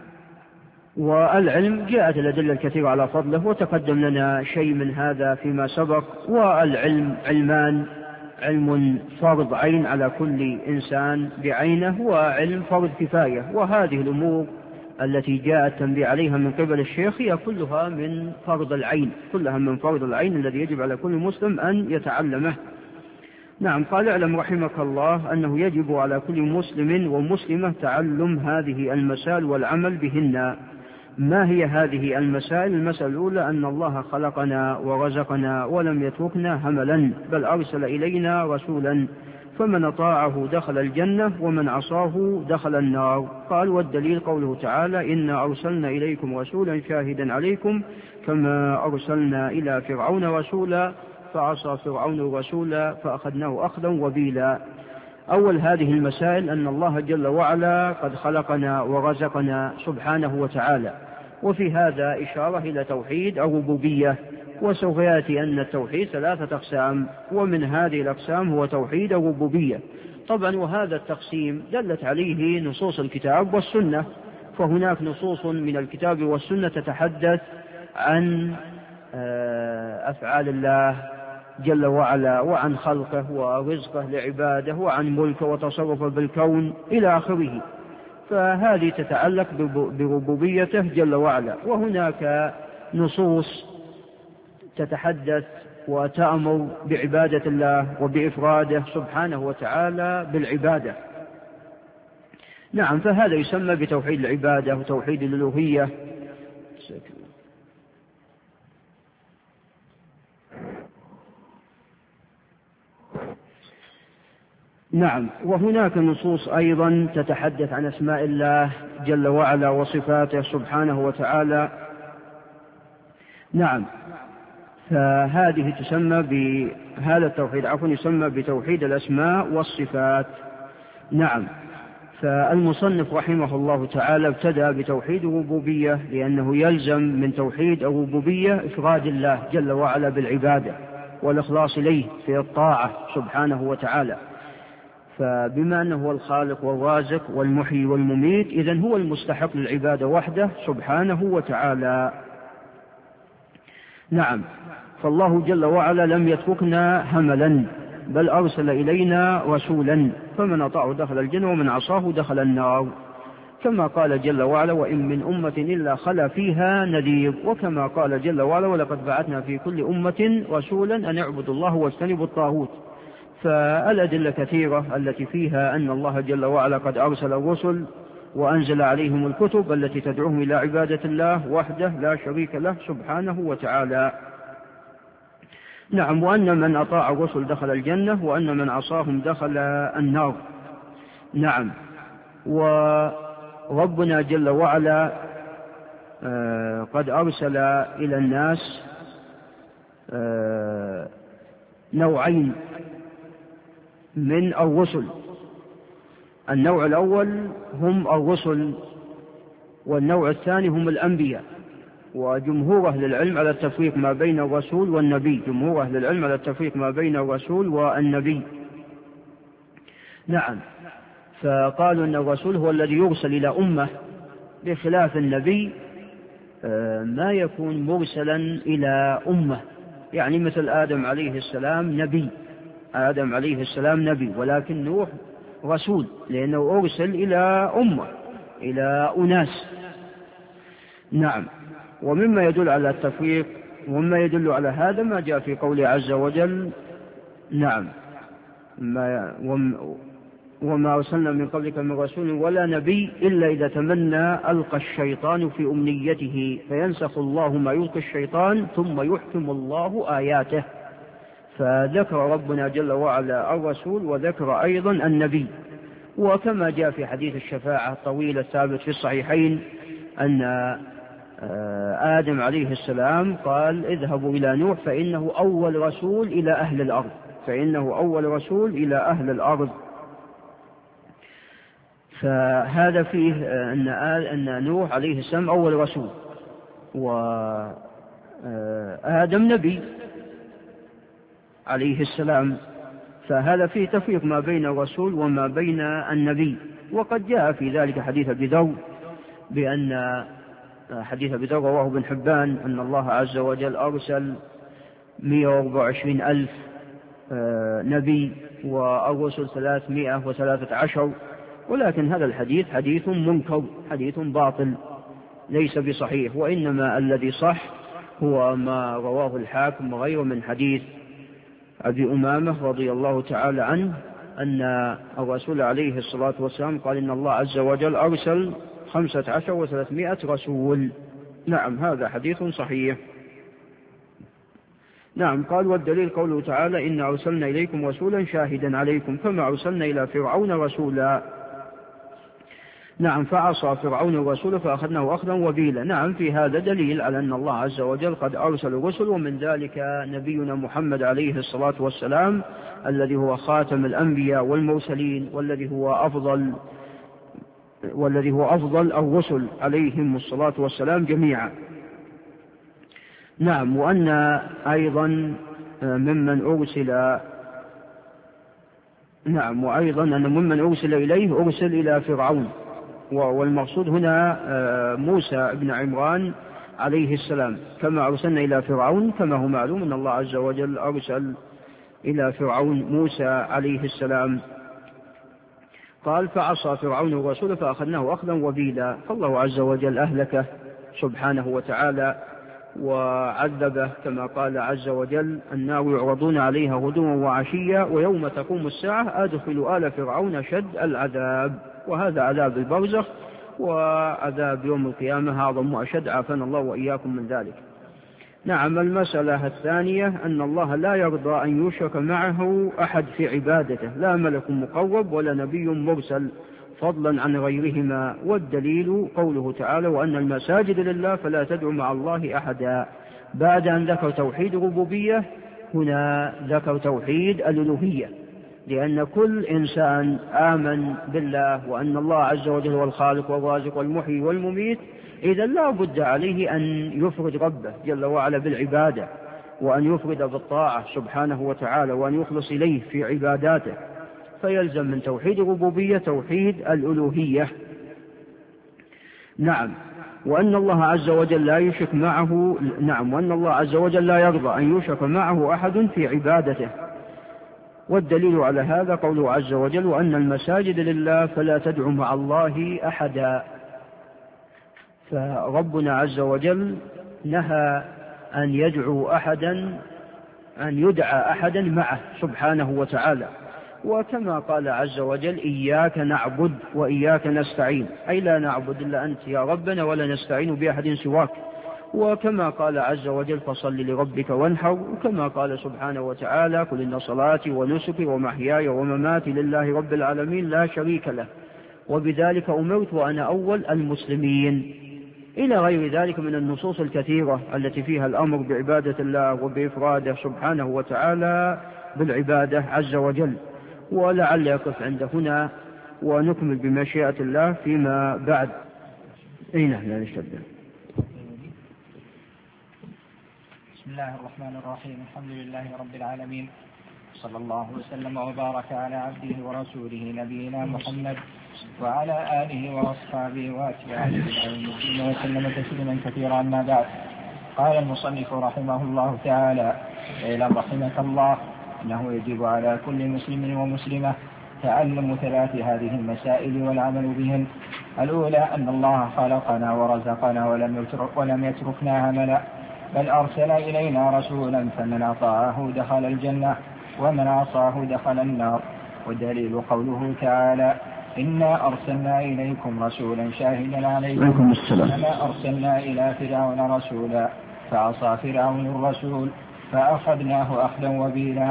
والعلم جاءت الأدلة الكثيرة على فضله، وتقدم لنا شيء من هذا فيما سبق. والعلم علمان: علم فرض عين على كل إنسان بعينه، وعلم فرض كفاية. وهذه الأمور التي جاء التنبيه عليها من قبل الشيخ هي كلها من فرض العين الذي يجب على كل مسلم أن يتعلمه. نعم. قال: اعلم رحمك الله أنه يجب على كل مسلم ومسلمة تعلم هذه المسائل والعمل بهن. ما هي هذه المسائل؟ المسألة الأولى أن الله خلقنا ورزقنا ولم يتركنا هملا، بل أرسل إلينا رسولا، فمن أطاعه دخل الجنة ومن عصاه دخل النار. قال: والدليل قوله تعالى: إنا أرسلنا إليكم رسولا شاهدا عليكم كما أرسلنا إلى فرعون رسولا فعصى فرعون الرسول فأخذناه أخذا وبيلا. أول هذه المسائل أن الله جل وعلا قد خلقنا ورزقنا سبحانه وتعالى، وفي هذا إشارة إلى توحيد الربوبية. وسوف يأتي أن التوحيد 3 أقسام، ومن هذه الأقسام هو توحيد الربوبية طبعا. وهذا التقسيم دلت عليه نصوص الكتاب والسنة، فهناك نصوص من الكتاب والسنة تتحدث عن أفعال الله جل وعلا وعن خلقه ورزقه لعباده وعن ملكه وتصرفه بالكون إلى آخره، فهذه تتعلق بربوبيته جل وعلا. وهناك نصوص تتحدث وتأمر بعبادة الله وبإفراده سبحانه وتعالى بالعبادة. نعم. فهذا يسمى بتوحيد العبادة وتوحيد الألوهية. نعم. وهناك نصوص أيضا تتحدث عن أسماء الله جل وعلا وصفاته سبحانه وتعالى. نعم. فهذه تسمى بهذا التوحيد يسمى بتوحيد الأسماء والصفات. نعم. فالمصنف رحمه الله تعالى ابتدأ بتوحيد الربوبية لأنه يلزم من توحيد الربوبية إفراد الله جل وعلا بالعبادة والإخلاص إليه في الطاعة سبحانه وتعالى. فبما أنه هو الخالق والرازق والمحيي والمميت إذن هو المستحق للعبادة وحده سبحانه وتعالى. نعم. فالله جل وعلا لم يتركنا هملا بل أرسل إلينا رسولا فمن أطاعه دخل الجنة ومن عصاه دخل النار، كما قال جل وعلا وإن من أمة إلا خلا فيها نذير، وكما قال جل وعلا ولقد بعثنا في كل أمة رسولا أن اعبدوا الله واجتنبوا الطاغوت. فالأدلة كثيرة التي فيها أن الله جل وعلا قد أرسل الرسل وأنزل عليهم الكتب التي تدعوهم إلى عبادة الله وحده لا شريك له سبحانه وتعالى. نعم. وأن من أطاع الرسل دخل الجنة وأن من عصاهم دخل النار. نعم. وربنا جل وعلا قد أرسل إلى الناس نوعين من الرسل. النوع الأول هم الرسل والنوع الثاني هم الأنبياء. وجمهور أهل العلم على التفريق ما بين الرسول والنبي، جمهور أهل العلم على التفريق ما بين الرسول والنبي. نعم. فقالوا أن الرسول هو الذي يرسل إلى أمة بخلاف النبي ما يكون مرسلا إلى أمة، يعني مثل آدم عليه السلام نبي، آدم عليه السلام نبي، ولكن نوح رسول لأنه أرسل إلى أمة إلى أناس. نعم. ومما يدل على التفريق ومما يدل على هذا ما جاء في قوله عز وجل نعم وما أرسلنا من قبلك من رسول ولا نبي إلا إذا تمنى ألقى الشيطان في أمنيته فينسخ الله ما يلقي الشيطان ثم يحكم الله آياته. فذكر ربنا جل وعلا الرسول وذكر أيضا النبي. وكما جاء في حديث الشفاعة الطويل الثابت في الصحيحين أن آدم عليه السلام قال اذهبوا إلى نوح فإنه أول رسول إلى أهل الأرض، فإنه أول رسول إلى أهل الأرض. فهذا فيه أن نوح عليه السلام أول رسول وآدم نبي عليه السلام، فهذا فيه تفريق ما بين الرسول وما بين النبي. وقد جاء في ذلك حديث أبي ذر بأن حديث أبي ذر رواه ابن حبان أن الله عز وجل أرسل 124,000 نبي والرسل 313، ولكن هذا الحديث حديث منكر، حديث باطل ليس بصحيح، وإنما الذي صح هو ما رواه الحاكم وغيره من حديث أبي أمامة رضي الله تعالى عنه أن الرسول عليه الصلاة والسلام قال إن الله عز وجل أرسل 15,300 رسول. نعم. هذا حديث صحيح. نعم. قال والدليل قوله تعالى إن أرسلنا إليكم رسولا شاهدا عليكم كما أرسلنا إلى فرعون رسولا. نعم. فعصى فرعون الرسول فأخذناه أخذا وبيلا. نعم. في هذا دليل على أن الله عز وجل قد أرسل الرسل، ومن ذلك نبينا محمد عليه الصلاة والسلام الذي هو خاتم الأنبياء والمرسلين والذي هو أفضل الرسل عليهم الصلاة والسلام جميعا. نعم. وأن أيضا ممن أرسل أن ممن أرسل إليه أرسل إلى فرعون، والمقصود هنا موسى بن عمران عليه السلام، كما أرسلنا إلى فرعون كما هو معلوم أن الله عز وجل أرسل إلى فرعون موسى عليه السلام. قال فعصى فرعون الرسول فأخذناه أخذا وبيلا، فالله عز وجل أهلكه سبحانه وتعالى وعذبه، كما قال عز وجل النار يعرضون عليها غدوا وعشيا ويوم تقوم الساعة أدخلوا آل فرعون شد العذاب. وهذا عذاب البرزخ، وعذاب يوم القيامة أعظم وأشد، عافانا الله وإياكم من ذلك. نعم. المسألة الثانية أن الله لا يرضى أن يشرك معه أحد في عبادته، لا ملك مقرب ولا نبي مرسل فضلا عن غيرهما. والدليل قوله تعالى وأن المساجد لله فلا تدعوا مع الله أحدا. بعد أن ذكر توحيد الربوبية هنا ذكر توحيد الألوهية، لأن كل إنسان آمن بالله وأن الله عز وجل هو الخالق والرازق والمحيي والمميت، إذا لا بد عليه أن يفرد ربه جل وعلا بالعبادة، وأن يفرد بالطاعة سبحانه وتعالى، وأن يخلص إليه في عباداته، فيلزم من توحيد الربوبية توحيد الألوهية. نعم، وأن الله عز وجل لا يشرك معه، نعم، وأن الله عز وجل لا يرضى أن يشرك معه أحد في عبادته. والدليل على هذا قوله عز وجل: وأن المساجد لله فلا تدعوا مع الله أحدا. فربنا عز وجل نهى أن يدعى أحدا معه سبحانه وتعالى. وكما قال عز وجل: إياك نعبد وإياك نستعين، أي لا نعبد إلا أنت يا ربنا ولا نستعين بأحد سواك. وكما قال عز وجل: فصل لربك وانحر. وكما قال سبحانه وتعالى: قل إن صلاتي ونسكي ومحياي ومماتي لله رب العالمين لا شريك له وبذلك أمرت وأنا أول المسلمين، إلى غير ذلك من النصوص الكثيرة التي فيها الأمر بعبادة الله وبإفراده سبحانه وتعالى بالعبادة عز وجل. ولعل يقف عند هنا ونكمل بمشيئة الله فيما بعد. لا نشتد. بسم الله الرحمن الرحيم. الحمد لله رب العالمين، صلى الله وسلم وبارك على عبده ورسوله نبينا محمد وعلى آله وأصحابه وأتباعه وسلم تسليما كثيرا. أما بعد، قال المصنف رحمه الله تعالى: اعلم رحمك الله أنه يجب على كل مسلم ومسلمة تعلم ثلاث هذه المسائل والعمل بهن. الأولى أن الله خلقنا ورزقنا ولم يتركنا هملا، بل أرسل إلينا رسولا فمن أطاعه دخل الجنة ومن عصاه دخل النار. والدليل قوله تعالى: إنا أرسلنا إليكم رسولا شاهدا عليكم كما أرسلنا إلى فرعون رسولا فعصى فرعون الرسول فأخذناه أخذا وبيلا.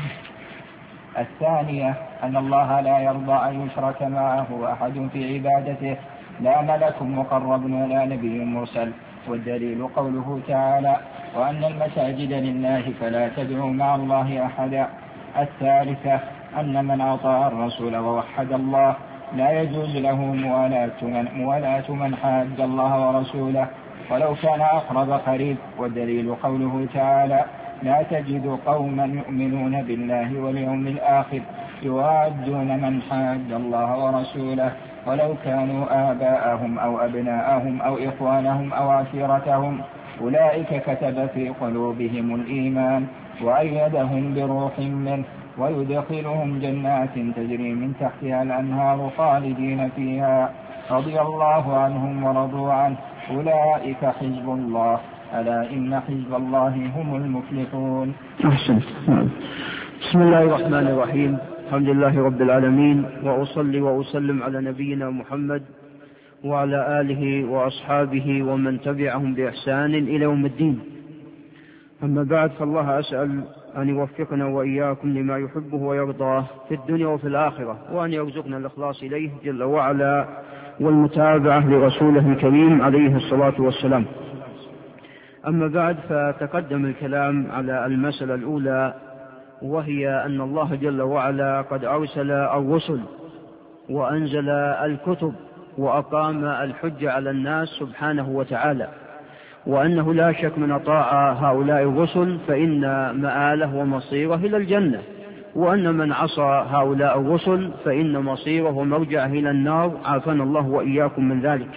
الثانية أن الله لا يرضى أن يشرك معه أحد في عبادته، لا ملك مقرب ولا نبي مرسل. والدليل قوله تعالى: وأن المساجد لله فلا تدعوا مع الله أحدا. الثالثة أن من أطاع الرسول ووحد الله لا يجوز له موالاة من حاد الله ورسوله ولو كان أقرب قريب. والدليل قوله تعالى: لا تجد قوما يؤمنون بالله واليوم الآخر يوادون من حاد الله ورسوله ولو كانوا آباءهم أو أبناءهم أو إخوانهم أو عشيرتهم، أولئك كتب في قلوبهم الإيمان وأيدهم بروح منه ويدخلهم جنات تجري من تحتها الأنهار خالدين فيها رضي الله عنهم ورضوا عنه، أولئك حزب الله، ألا إن حزب الله هم المفلحون. أحسنت. بسم الله الرحمن الرحيم. الحمد لله رب العالمين، وأصلي وأسلم على نبينا محمد وعلى آله وأصحابه ومن تبعهم بإحسان إلى يوم الدين. أما بعد، فالله أسأل أن يوفقنا وإياكم لما يحبه ويرضاه في الدنيا وفي الآخرة، وأن يرزقنا الإخلاص إليه جل وعلا والمتابعة لرسوله الكريم عليه الصلاة والسلام. أما بعد، فتقدم الكلام على المسألة الأولى، وهي أن الله جل وعلا قد أرسل الرسل وأنزل الكتب وأقام الحجة على الناس سبحانه وتعالى، وأنه لا شك من أطاع هؤلاء الرسل فإن مآله ومصيره إلى الجنة، وأن من عصى هؤلاء الرسل فإن مصيره ومرجعه إلى النار، عافانا الله وإياكم من ذلك.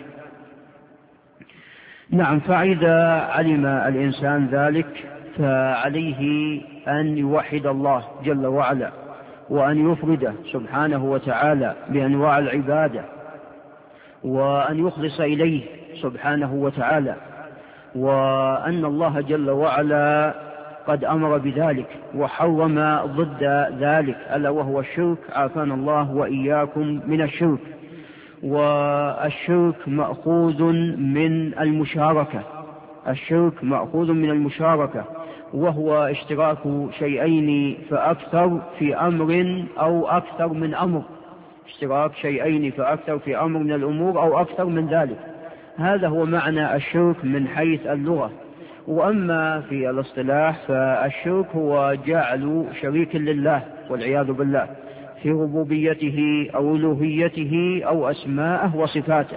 نعم، فإذا علم الإنسان ذلك فعليه أن يوحد الله جل وعلا، وأن يفرده سبحانه وتعالى بأنواع العبادة، وأن يخلص إليه سبحانه وتعالى، وأن الله جل وعلا قد أمر بذلك وحرم ضد ذلك ألا وهو الشرك، عافانا الله وإياكم من الشرك. والشرك مأخوذ من المشاركة، الشرك مأخوذ من المشاركة، وهو اشتراك شيئين فأكثر في أمر أو أكثر من أمر، اشتراك شيئين فأكثر في أمر من الأمور أو أكثر من ذلك. هذا هو معنى الشرك من حيث اللغة. وأما في الاصطلاح فالشرك هو جعل شريك لله والعياذ بالله في ربوبيته أو ألوهيته أو أسماءه وصفاته.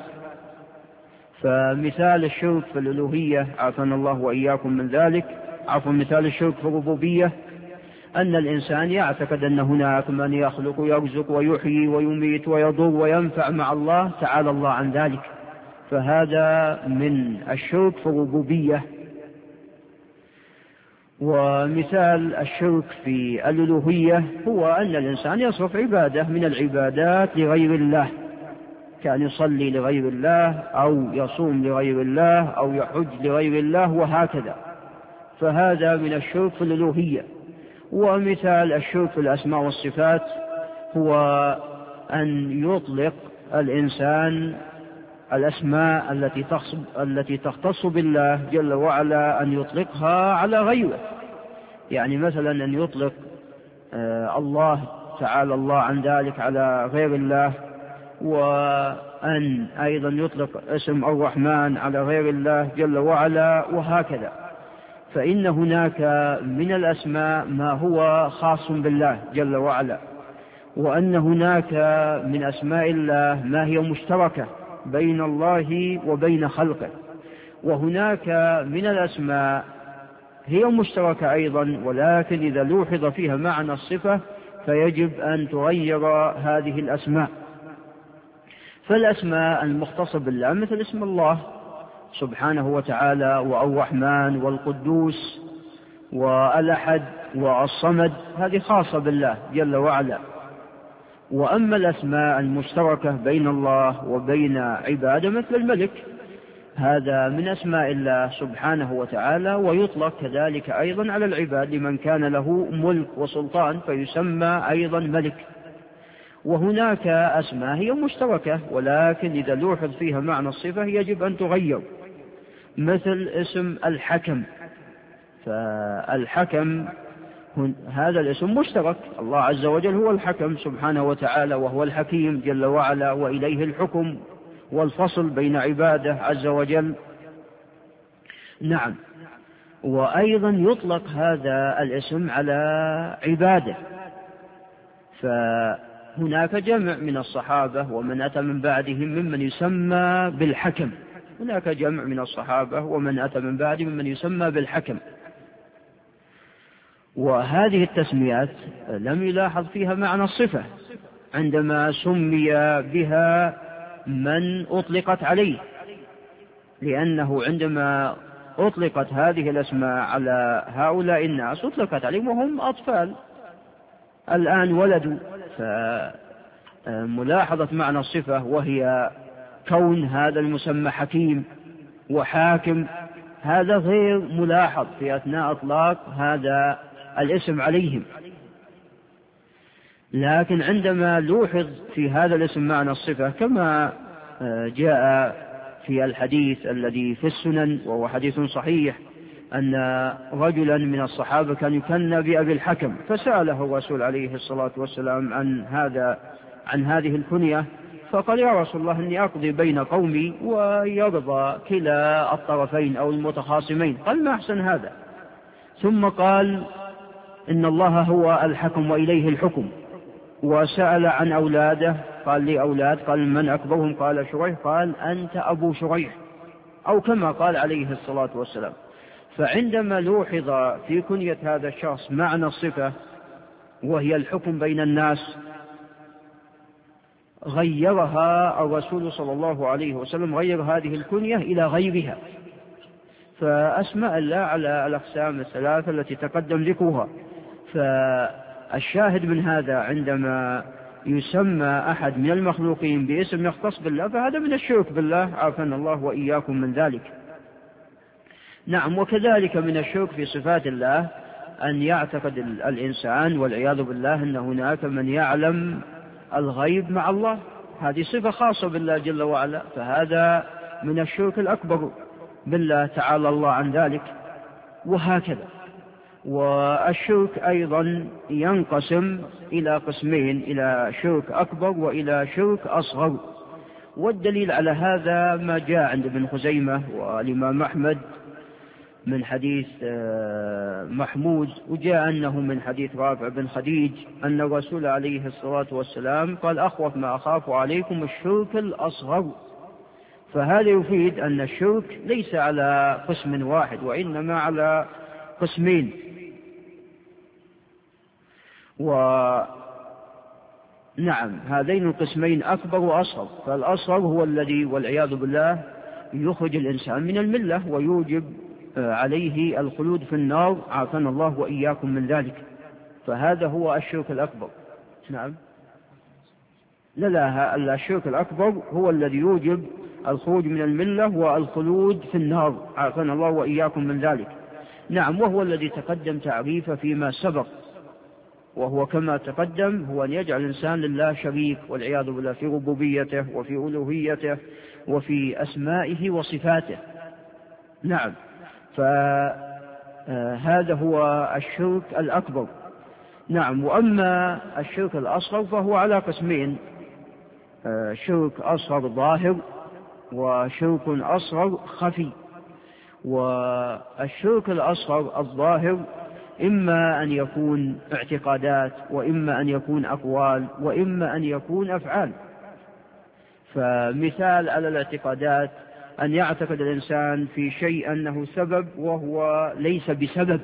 فمثال الشرك في الألوهية عافانا الله وإياكم من ذلك، مثال الشرك في الربوبية أن الإنسان يعتقد أن هناك من يخلق ويرزق ويحيي ويميت ويضر وينفع مع الله، تعالى الله عن ذلك، فهذا من الشرك في الربوبية. ومثال الشرك في الألوهية هو أن الإنسان يصرف عبادة من العبادات لغير الله، كان يصلي لغير الله أو يصوم لغير الله أو يحج لغير الله وهكذا، فهذا من الشرك في الألوهية. ومثال الشرك في الأسماء والصفات هو أن يطلق الإنسان الأسماء التي تختص بالله جل وعلا أن يطلقها على غيره، يعني مثلا أن يطلق الله تعالى الله عن ذلك على غير الله، وأن أيضا يطلق اسم الرحمن على غير الله جل وعلا وهكذا. فإن هناك من الأسماء ما هو خاص بالله جل وعلا، وأن هناك من أسماء الله ما هي مشتركة بين الله وبين خلقه، وهناك من الأسماء هي مشتركة أيضا، ولكن إذا لوحظ فيها معنى الصفة فيجب أن تغير هذه الأسماء. فالأسماء المختصة بالله مثل اسم الله سبحانه وتعالى والرحمن والقدوس والأحد والصمد، هذه خاصة بالله جل وعلا. وأما الأسماء المشتركة بين الله وبين عباده مثل الملك، هذا من أسماء الله سبحانه وتعالى، ويطلق كذلك أيضا على العباد لمن كان له ملك وسلطان فيسمى أيضا ملك. وهناك أسماء هي مشتركة ولكن إذا لوحظ فيها معنى الصفة يجب أن تغير، مثل اسم الحكم، فالحكم هذا الاسم مشترك، الله عز وجل هو الحكم سبحانه وتعالى وهو الحكيم جل وعلا، وإليه الحكم والفصل بين عباده عز وجل. نعم. وأيضا يطلق هذا الاسم على عباده، فهناك جمع من الصحابة ومن أتى من بعدهم ممن يسمى بالحكم، هناك جمع من الصحابة ومن أتى من بعدهم ممن يسمى بالحكم. وهذه التسميات لم يلاحظ فيها معنى الصفة عندما سمي بها من أطلقت عليه، لأنه عندما أطلقت هذه الأسماء على هؤلاء الناس أطلقت عليهم وهم أطفال الآن ولدوا، فملاحظة معنى الصفة وهي كون هذا المسمى حكيم وحاكم هذا غير ملاحظ في أثناء إطلاق هذا الاسم عليهم. لكن عندما لوحظ في هذا الاسم معنى الصفة كما جاء في الحديث الذي في السنن وهو حديث صحيح أن رجلا من الصحابة كان يكنى بأبي الحكم، فسأله الرسول عليه الصلاة والسلام عن هذه الكنية، فقال يا رسول الله إني أقضي بين قومي ويرضى كلا الطرفين أو المتخاصمين، قال ما أحسن هذا، ثم قال إن الله هو الحكم وإليه الحكم، وسأل عن أولاده قال لي أولاد، قال من أكبرهم؟ قال شريح، قال أنت أبو شريح، أو كما قال عليه الصلاة والسلام. فعندما لوحظ في كنية هذا الشخص معنى الصفة وهي الحكم بين الناس غيرها الرسول صلى الله عليه وسلم، غير هذه الكنية إلى غيرها. فأسماء الله على الأقسام الثلاثة التي تقدم ذكرها. فالشاهد من هذا عندما يسمى أحد من المخلوقين باسم يختص بالله فهذا من الشرك بالله، عافانا الله وإياكم من ذلك. نعم. وكذلك من الشرك في صفات الله أن يعتقد الإنسان والعياذ بالله أن هناك من يعلم الغيب مع الله، هذه صفة خاصة بالله جل وعلا، فهذا من الشرك الأكبر بالله تعالى الله عن ذلك وهكذا. والشرك أيضا ينقسم إلى قسمين، إلى شرك أكبر وإلى شرك أصغر. والدليل على هذا ما جاء عند ابن خزيمة والإمام أحمد من حديث محمود، وجاء أنه من حديث رافع بن خديج أن الرسول عليه الصلاة والسلام قال: أخوف ما أخاف عليكم الشرك الأصغر. فهذا يفيد أن الشرك ليس على قسم واحد، وإنما على قسمين. ونعم، هذين القسمين أكبر وأصغر. فالأصغر هو الذي والعياذ بالله يخرج الإنسان من الملة ويوجب عليه الخلود في النار، عافانا الله وإياكم من ذلك، فهذا هو الشرك الأكبر. نعم، لا، الشرك الأكبر هو الذي يوجب الخروج من الملة والخلود في النار، عافانا الله وإياكم من ذلك. نعم، وهو الذي تقدم تعريفه فيما سبق، وهو كما تقدم هو أن يجعل الإنسان لله شريك والعياذ بالله في ربوبيته وفي ألوهيته وفي أسمائه وصفاته. نعم، فهذا هو الشرك الأكبر. نعم، وأما الشرك الأصغر فهو على قسمين: شرك أصغر ظاهر وشرك أصغر خفي. والشرك الأصغر الظاهر إما أن يكون اعتقادات، وإما أن يكون أقوال، وإما أن يكون أفعال. فمثال على الاعتقادات أن يعتقد الإنسان في شيء أنه سبب وهو ليس بسبب.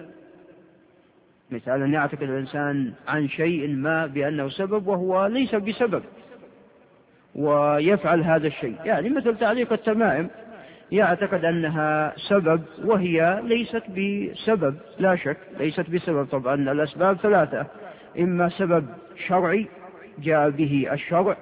مثال أن يعتقد الإنسان عن شيء ما بأنه سبب وهو ليس بسبب، ويفعل هذا الشيء. يعني مثل تعليق التمائم، يعتقد أنها سبب وهي ليست بسبب، لا شك ليست بسبب. طبعا الأسباب ثلاثة: إما سبب شرعي جاء به الشرع،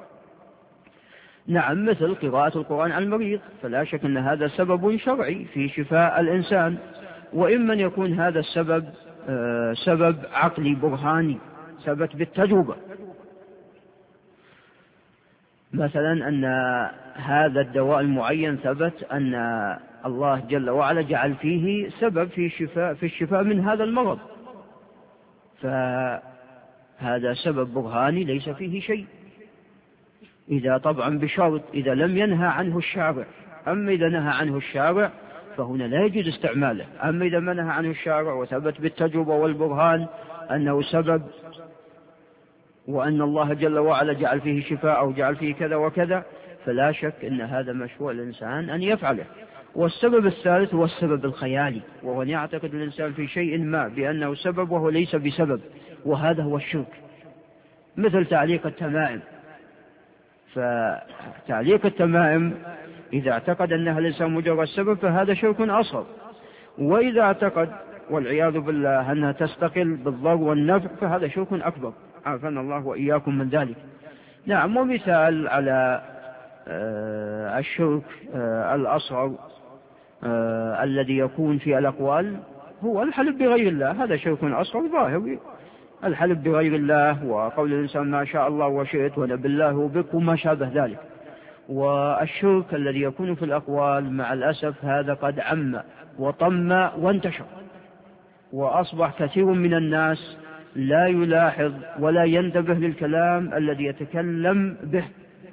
نعم، مثل قراءة القرآن على المريض، فلا شك أن هذا سبب شرعي في شفاء الإنسان. وإما أن يكون هذا السبب سبب عقلي برهاني ثبت بالتجربة، مثلا أن هذا الدواء المعين ثبت أن الله جل وعلا جعل فيه سبب في الشفاء من هذا المرض، فهذا سبب برهاني ليس فيه شيء، إذا طبعا بشرط إذا لم ينهى عنه الشارع. أما إذا نهى عنه الشارع فهنا لا يجوز استعماله. أما إذا ما نهى عنه الشارع وثبت بالتجربة والبرهان أنه سبب، وأن الله جل وعلا جعل فيه شفاء أو جعل فيه كذا وكذا، فلا شك أن هذا مشروع الإنسان أن يفعله. والسبب الثالث هو السبب الخيالي، وهو أن يعتقد الإنسان في شيء ما بأنه سبب وهو ليس بسبب، وهذا هو الشرك. مثل تعليق التمائم، فتعليق التمائم إذا اعتقد أنها الإنسان مجرد سبب فهذا شرك أصغر، وإذا اعتقد والعياذ بالله أنها تستقل بالضر والنفع فهذا شرك أكبر، عافانا الله وإياكم من ذلك. نعم، ومثال على الشرك الأصغر الذي يكون في الأقوال هو الحلف بغير الله، هذا شرك أصغر ظاهر، الحلف بغير الله وقول الإنسان ما شاء الله وشئت ونبي الله وبك وما شابه ذلك. والشرك الذي يكون في الأقوال مع الأسف هذا قد عم وطم وانتشر، وأصبح كثير من الناس لا يلاحظ ولا ينتبه للكلام الذي يتكلم به.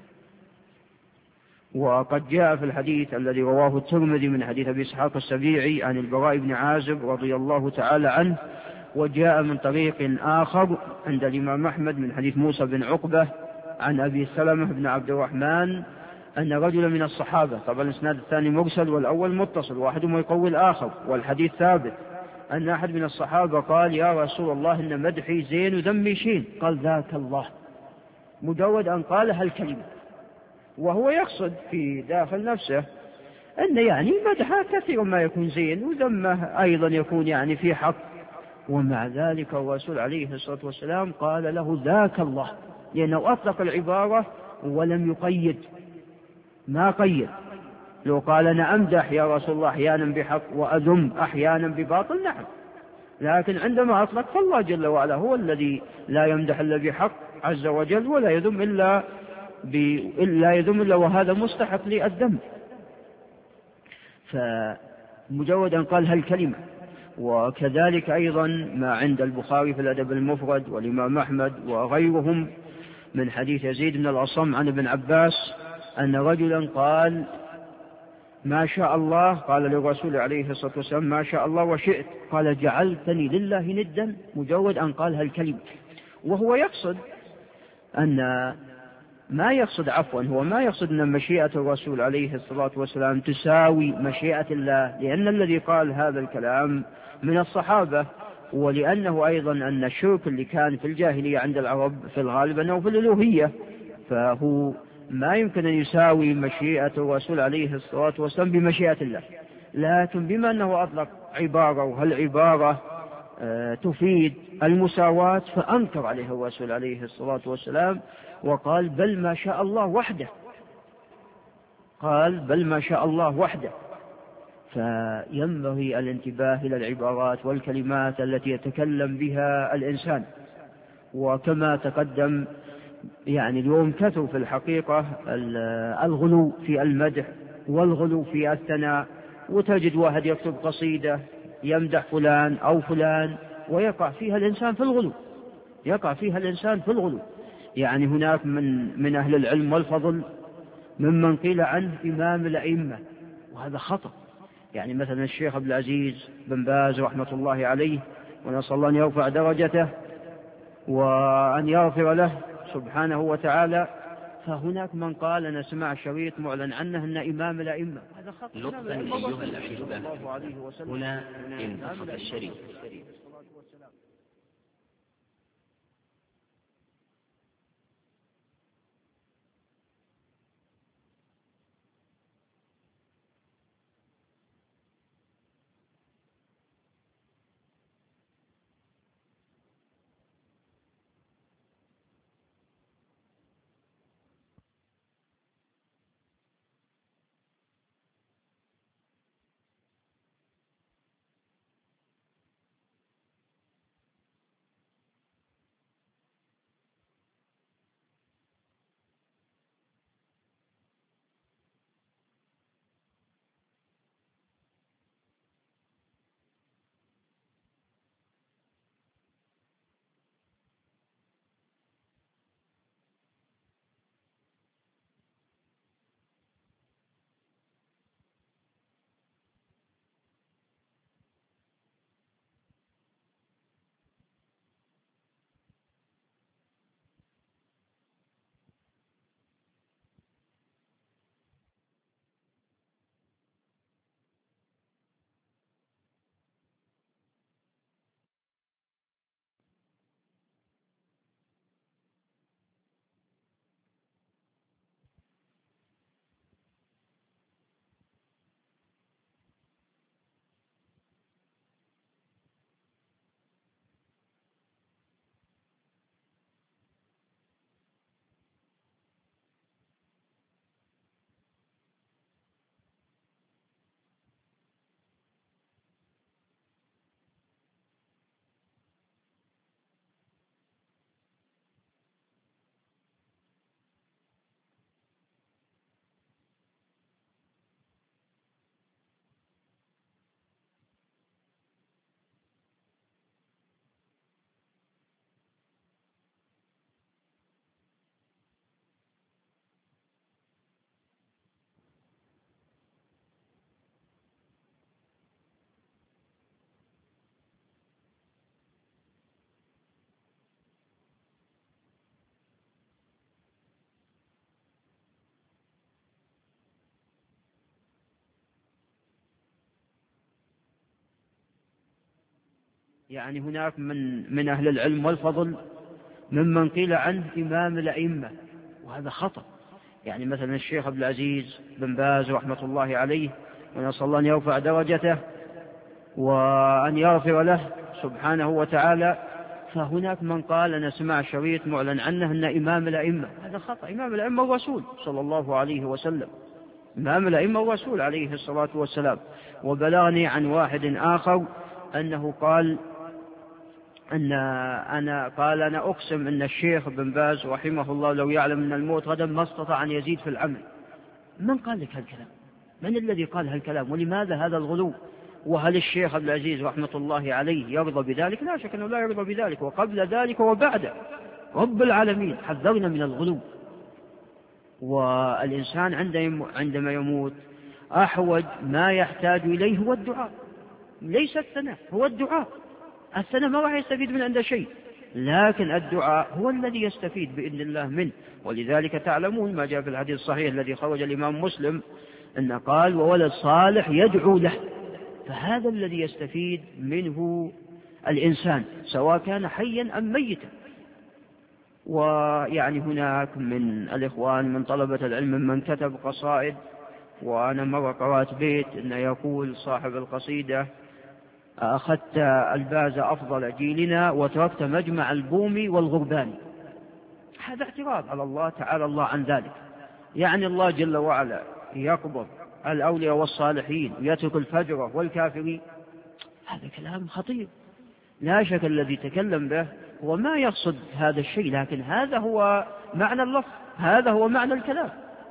وقد جاء في الحديث الذي رواه الترمذي من حديث أبي إسحاق السبيعي عن البراء بن عازب رضي الله تعالى عنه، وجاء من طريق آخر عند الإمام أحمد من حديث موسى بن عقبة عن أبي سلمة بن عبد الرحمن أن رجلا من الصحابة، طبعا الإسناد الثاني مرسل والأول متصل، واحدهم يقوي الآخر والحديث ثابت، أن أحد من الصحابة قال: يا رسول الله إن مدحي زين وذمي شين. قال: ذاك الله، مجرد أن قالها الكلمة، وهو يقصد في داخل نفسه أن يعني مدحه كثير ما يكون زين وذمه أيضا يكون يعني في حق، ومع ذلك الرسول عليه الصلاة والسلام قال له: ذاك الله، لأنه أطلق العبارة ولم يقيد، ما قيد. لو قال أنا أمدح يا رسول الله أحيانا بحق وأذم أحيانا بباطل، نعم، لكن عندما أطلق فالله جل وعلا هو الذي لا يمدح إلا بحق عز وجل، ولا يذم إلا وهذا مستحق للذم. فمجرد أن قال هالكلمة. وكذلك أيضا ما عند البخاري في الأدب المفرد والإمام أحمد وغيرهم من حديث يزيد بن الأصم عن ابن عباس أن رجلا قال: ما شاء الله، قال للرسول عليه الصلاة والسلام ما شاء الله وشئت، قال جعلتني لله ندا، مجرد أن قال هالكلمة. وهو يقصد أن هو ما يقصد أن مشيئة الرسول عليه الصلاة والسلام تساوي مشيئة الله، لأن الذي قال هذا الكلام من الصحابة، ولأنه أيضا أن الشرك اللي كان في الجاهلية عند العرب في الغالب أنه في الألوهية، فهو ما يمكن أن يساوي مشيئة الرسول عليه الصلاة والسلام بمشيئة الله. لكن بما أنه أطلق عبارة، وهالعبارة تفيد المساواة، فأنكر عليه الرسول عليه الصلاة والسلام وقال بل ما شاء الله وحده، قال بل ما شاء الله وحده. فينبغي الانتباه إلى العبارات والكلمات التي يتكلم بها الإنسان. وكما تقدم يعني اليوم كثر في الحقيقة الغلو في المدح والغلو في الثناء، وتجد واحد يكتب قصيدة يمدح فلان أو فلان ويقع فيها الإنسان في الغلو، يعني هناك من أهل العلم والفضل ممن قيل عنه إمام الأئمة، وهذا خطأ. يعني مثلا الشيخ عبد العزيز بن باز رحمة الله عليه، ونسأل الله أن يرفع درجته وأن يغفر له سبحانه وتعالى، فهناك من قال أنا سمع شريط معلن عنه أن إمام الأئمة، هذا خطأ. لطفا أيها الأحبة، هنا انتصف الشريط. يعني هناك من أهل العلم والفضل ممن قيل عنه إمام الأئمة، وهذا خطأ. يعني مثلا الشيخ عبد العزيز بن باز رحمة الله عليه، ونسأل الله أن يرفع درجته وأن يغفر له سبحانه وتعالى، فهناك من قال أنا سمع شريط معلن عنه أن إمام الأئمة، هذا خطأ. إمام الأئمة الرسول صلى الله عليه وسلم، إمام الأئمة الرسول عليه الصلاة والسلام. وبلغني عن واحد آخر أنه قال أنا أقسم أن الشيخ بن باز رحمه الله لو يعلم أن الموت غدا ما استطاع أن يزيد في العمل. من قال لك هالكلام؟ من الذي قال هالكلام؟ ولماذا هذا الغلو؟ وهل الشيخ عبد العزيز رحمة الله عليه يرضى بذلك؟ لا شك أنه لا يرضى بذلك، وقبل ذلك وبعده. رب العالمين حذرنا من الغلو. والإنسان عندما يموت أحوج ما يحتاج إليه هو الدعاء، ليس الثناء، هو الدعاء. الثناء ما راح يستفيد من عنده شيء، لكن الدعاء هو الذي يستفيد بإذن الله منه. ولذلك تعلمون ما جاء في الحديث الصحيح الذي خرج الإمام مسلم أن قال وولد صالح يدعو له، فهذا الذي يستفيد منه الإنسان سواء كان حيا أم ميتا. ويعني هناك من الإخوان من طلبة العلم من كتب قصائد، وأنا مرة قرأت بيت أنه يقول صاحب القصيدة: أخذت الباز أفضل جيلنا وتركت مجمع البوم والغربان. هذا اعتراض على الله تعالى الله عن ذلك. يعني الله جل وعلا يقبض الأولياء والصالحين ويترك الفجرة والكافرين، هذا كلام خطير. لا شك الذي تكلم به هو ما يقصد هذا الشيء، لكن هذا هو معنى اللفظ، هذا هو معنى الكلام.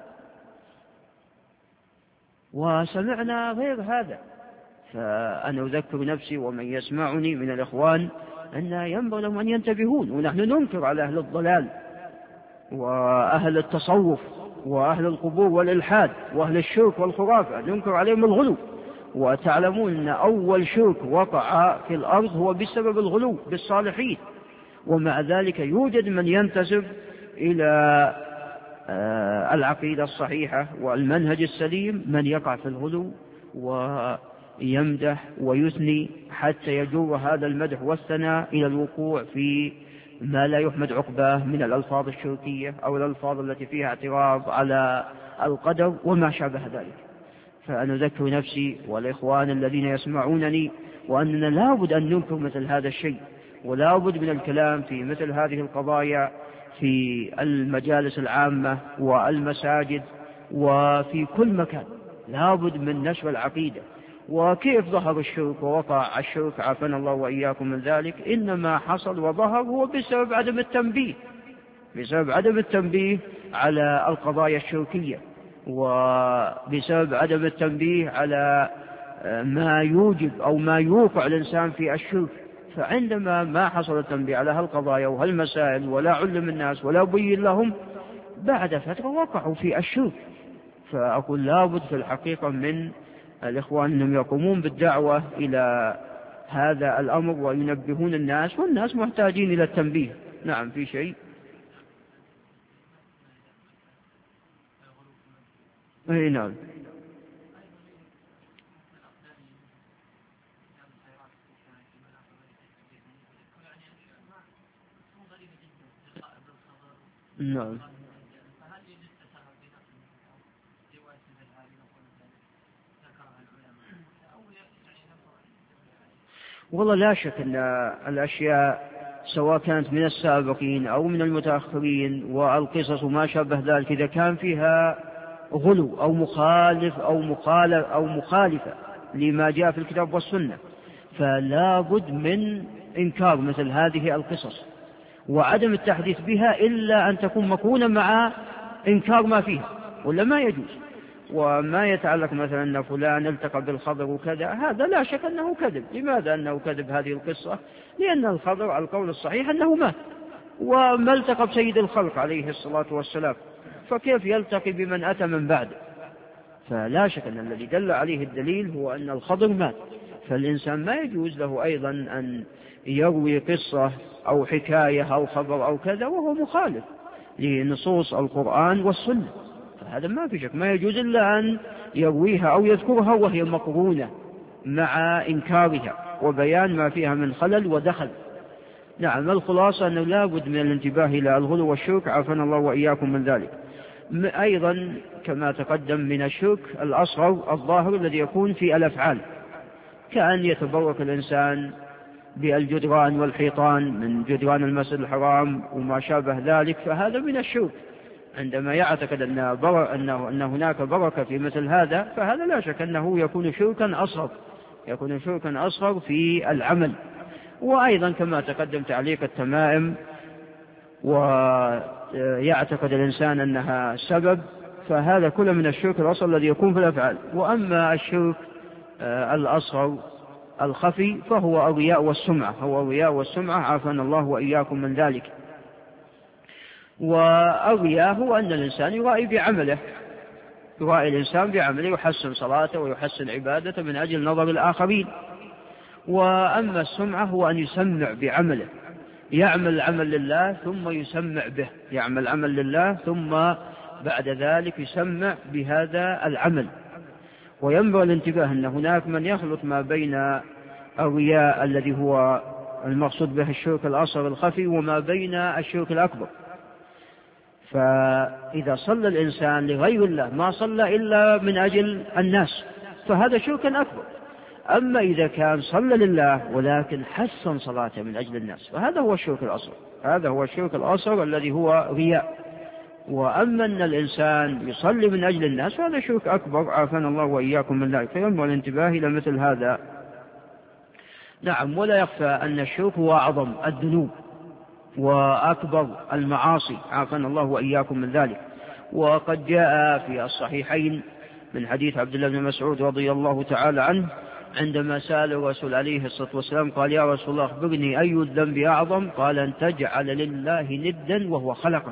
وسمعنا غير هذا. فأنا أذكر نفسي ومن يسمعني من الإخوان أن ينبغي لهم أن ينتبهون، ونحن ننكر على أهل الضلال وأهل التصوف وأهل القبور والإلحاد وأهل الشرك والخرافة، ننكر عليهم الغلو. وتعلمون أن أول شرك وقع في الأرض هو بسبب الغلو بالصالحين، ومع ذلك يوجد من ينتسب إلى العقيدة الصحيحة والمنهج السليم من يقع في الغلو ويمدح ويثني حتى يجر هذا المدح والثناء إلى الوقوع في ما لا يحمد عقباه من الألفاظ الشركية أو الألفاظ التي فيها اعتراض على القدر وما شابه ذلك. فأنا أذكر نفسي والإخوان الذين يسمعونني وأننا لا بد أن ننكر مثل هذا الشيء، ولا بد من الكلام في مثل هذه القضايا في المجالس العامة والمساجد وفي كل مكان. لا بد من نشر العقيدة. وكيف ظهر الشرك ووقع الشرك عافانا الله وإياكم من ذلك؟ إنما حصل وظهر هو بسبب عدم التنبيه، بسبب عدم التنبيه على القضايا الشركية، وبسبب عدم التنبيه على ما يوجب أو ما يوقع الإنسان في الشرك. فعندما ما حصل التنبيه على هالقضايا وهالمسائل ولا علم الناس ولا بين لهم، بعد فترة وقعوا في الشرك. فأقول لابد في الحقيقة من الإخوان أنهم يقومون بالدعوة إلى هذا الأمر وينبهون الناس، والناس محتاجين إلى التنبيه. نعم، في شيء؟ أي نعم. نعم. والله لا شك أن الأشياء سواء كانت من السابقين أو من المتأخرين والقصص وما شابه ذلك إذا كان فيها غلو أو مخالف أو مخالفة لما جاء في الكتاب والسنة، فلا بد من إنكار مثل هذه القصص وعدم التحديث بها إلا أن تكون مقرونة مع إنكار ما فيها، ولا ما يجوز. وما يتعلق مثلا أن فلان التقى بالخضر وكذا، هذا لا شك أنه كذب. لماذا أنه كذب هذه القصة؟ لأن الخضر على القول الصحيح أنه مات وما التقى بسيد الخلق عليه الصلاة والسلام، فكيف يلتقي بمن أتى من بعد؟ فلا شك أن الذي دل عليه الدليل هو أن الخضر مات. فالإنسان ما يجوز له أيضا أن يروي قصة أو حكاية أو خبر أو كذا وهو مخالف لنصوص القرآن والسنة، فهذا ما في شك ما يجوز إلا أن يرويها أو يذكرها وهي مقرونة مع إنكارها وبيان ما فيها من خلل ودخل. نعم، الخلاصة أنه لا بد من الانتباه إلى الغلو والشرك عافانا الله وإياكم من ذلك. أيضا كما تقدم من الشرك الأصغر الظاهر الذي يكون في الأفعال، كأن يتبرك الإنسان بالجدران والحيطان من جدران المسجد الحرام وما شابه ذلك، فهذا من الشرك. عندما يعتقد أن هناك بركة في مثل هذا، فهذا لا شك أنه يكون شركا أصغر، يكون شركا أصغر في العمل. وأيضا كما تقدم تعليق التمائم، ويعتقد الإنسان أنها سبب، فهذا كله من الشرك الأصغر الذي يكون في الأفعال. وأما الشرك الأصغر الخفي فهو الرياء والسمعة، هو الرياء والسمعة عافانا الله وإياكم من ذلك. والرياء هو أن الإنسان يرائي بعمله، يرائي الإنسان بعمله يحسن صلاته ويحسن عبادته من أجل نظر الآخرين. وأما السمعة هو أن يسمع بعمله، يعمل العمل لله ثم يسمع به، يعمل عمل لله ثم بعد ذلك يسمع بهذا العمل. وينبغي الانتباه أن هناك من يخلط ما بين الرياء الذي هو المقصود به الشرك الأصغر الخفي وما بين الشرك الأكبر. فإذا صلى الإنسان لغير الله ما صلى إلا من أجل الناس فهذا شرك أكبر. أما إذا كان صلى لله ولكن حسن صلاته من أجل الناس فهذا هو الشرك الأصغر، هذا هو الشرك الأصغر الذي هو رياء. وأما أن الإنسان يصلي من أجل الناس فهذا شرك أكبر، عافانا الله وإياكم من ذلك. فينبغي الانتباه إلى مثل هذا. نعم، ولا يخفى أن الشرك هو أعظم الذنوب وأكبر المعاصي، عافانا الله وإياكم من ذلك. وقد جاء في الصحيحين من حديث عبد الله بن مسعود رضي الله تعالى عنه عندما سأل الرسول عليه الصلاة والسلام قال: يا رسول الله أخبرني أي الذنب أعظم؟ قال: أن تجعل لله ندا وهو خلقك.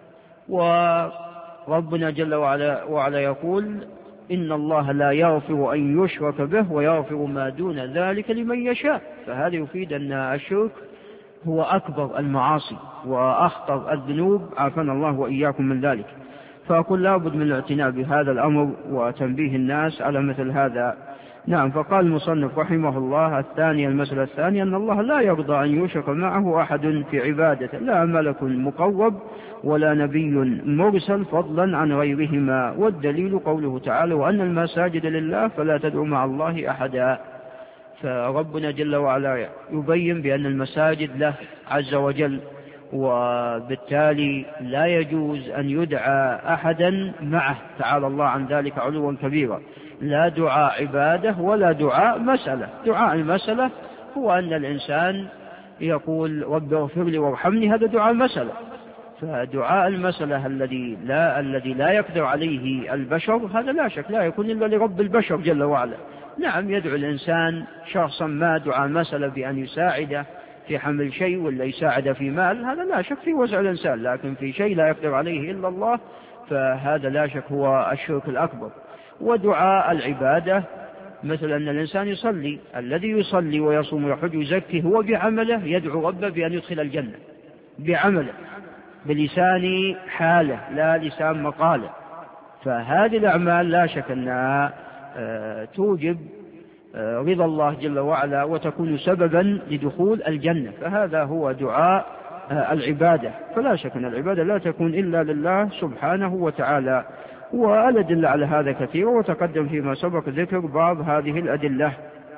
وربنا جل وعلا يقول: إن الله لا يغفر أن يشرك به ويغفر ما دون ذلك لمن يشاء. فهذا يفيد أن الشرك هو أكبر المعاصي وأخطر الذنوب، عافانا الله وإياكم من ذلك. فأقول لابد من الاعتناء بهذا الأمر وتنبيه الناس على مثل هذا. نعم. فقال المصنف رحمه الله: الثانية، المسألة الثانية، أن الله لا يرضى أن يشرك معه أحد في عبادته، لا ملك مقرب ولا نبي مرسل فضلا عن غيرهما. والدليل قوله تعالى: وأن المساجد لله فلا تدعوا مع الله أحدا. فربنا جل وعلا يبين بأن المساجد له عز وجل، وبالتالي لا يجوز أن يدعى أحدا معه تعالى الله عن ذلك علوا كبيرا، لا دعاء عبادة ولا دعاء مسألة. دعاء المسألة هو أن الإنسان يقول: رب اغفر لي وارحمني، هذا دعاء مسألة. فدعاء المسألة الذي لا يقدر عليه البشر هذا لا شك لا يكون إلا لرب البشر جل وعلا. نعم، يدعو الإنسان شخصا ما دعاء مسألة بأن يساعده في حمل شيء ولا يساعده في مال، هذا لا شك في وسع الإنسان، لكن في شيء لا يقدر عليه إلا الله فهذا لا شك هو الشرك الأكبر. ودعاء العبادة مثل أن الإنسان يصلي، الذي يصلي ويصوم ويحج ويزكي هو بعمله يدعو ربه بأن يدخل الجنة، بعمله بلسان حاله لا لسان مقاله. فهذه الأعمال لا شك أنها توجب رضا الله جل وعلا وتكون سببا لدخول الجنة، فهذا هو دعاء العبادة. فلا شك أن العبادة لا تكون إلا لله سبحانه وتعالى. والأدلة على هذا كثيرة، وتقدم فيما سبق ذكر بعض هذه الأدلة.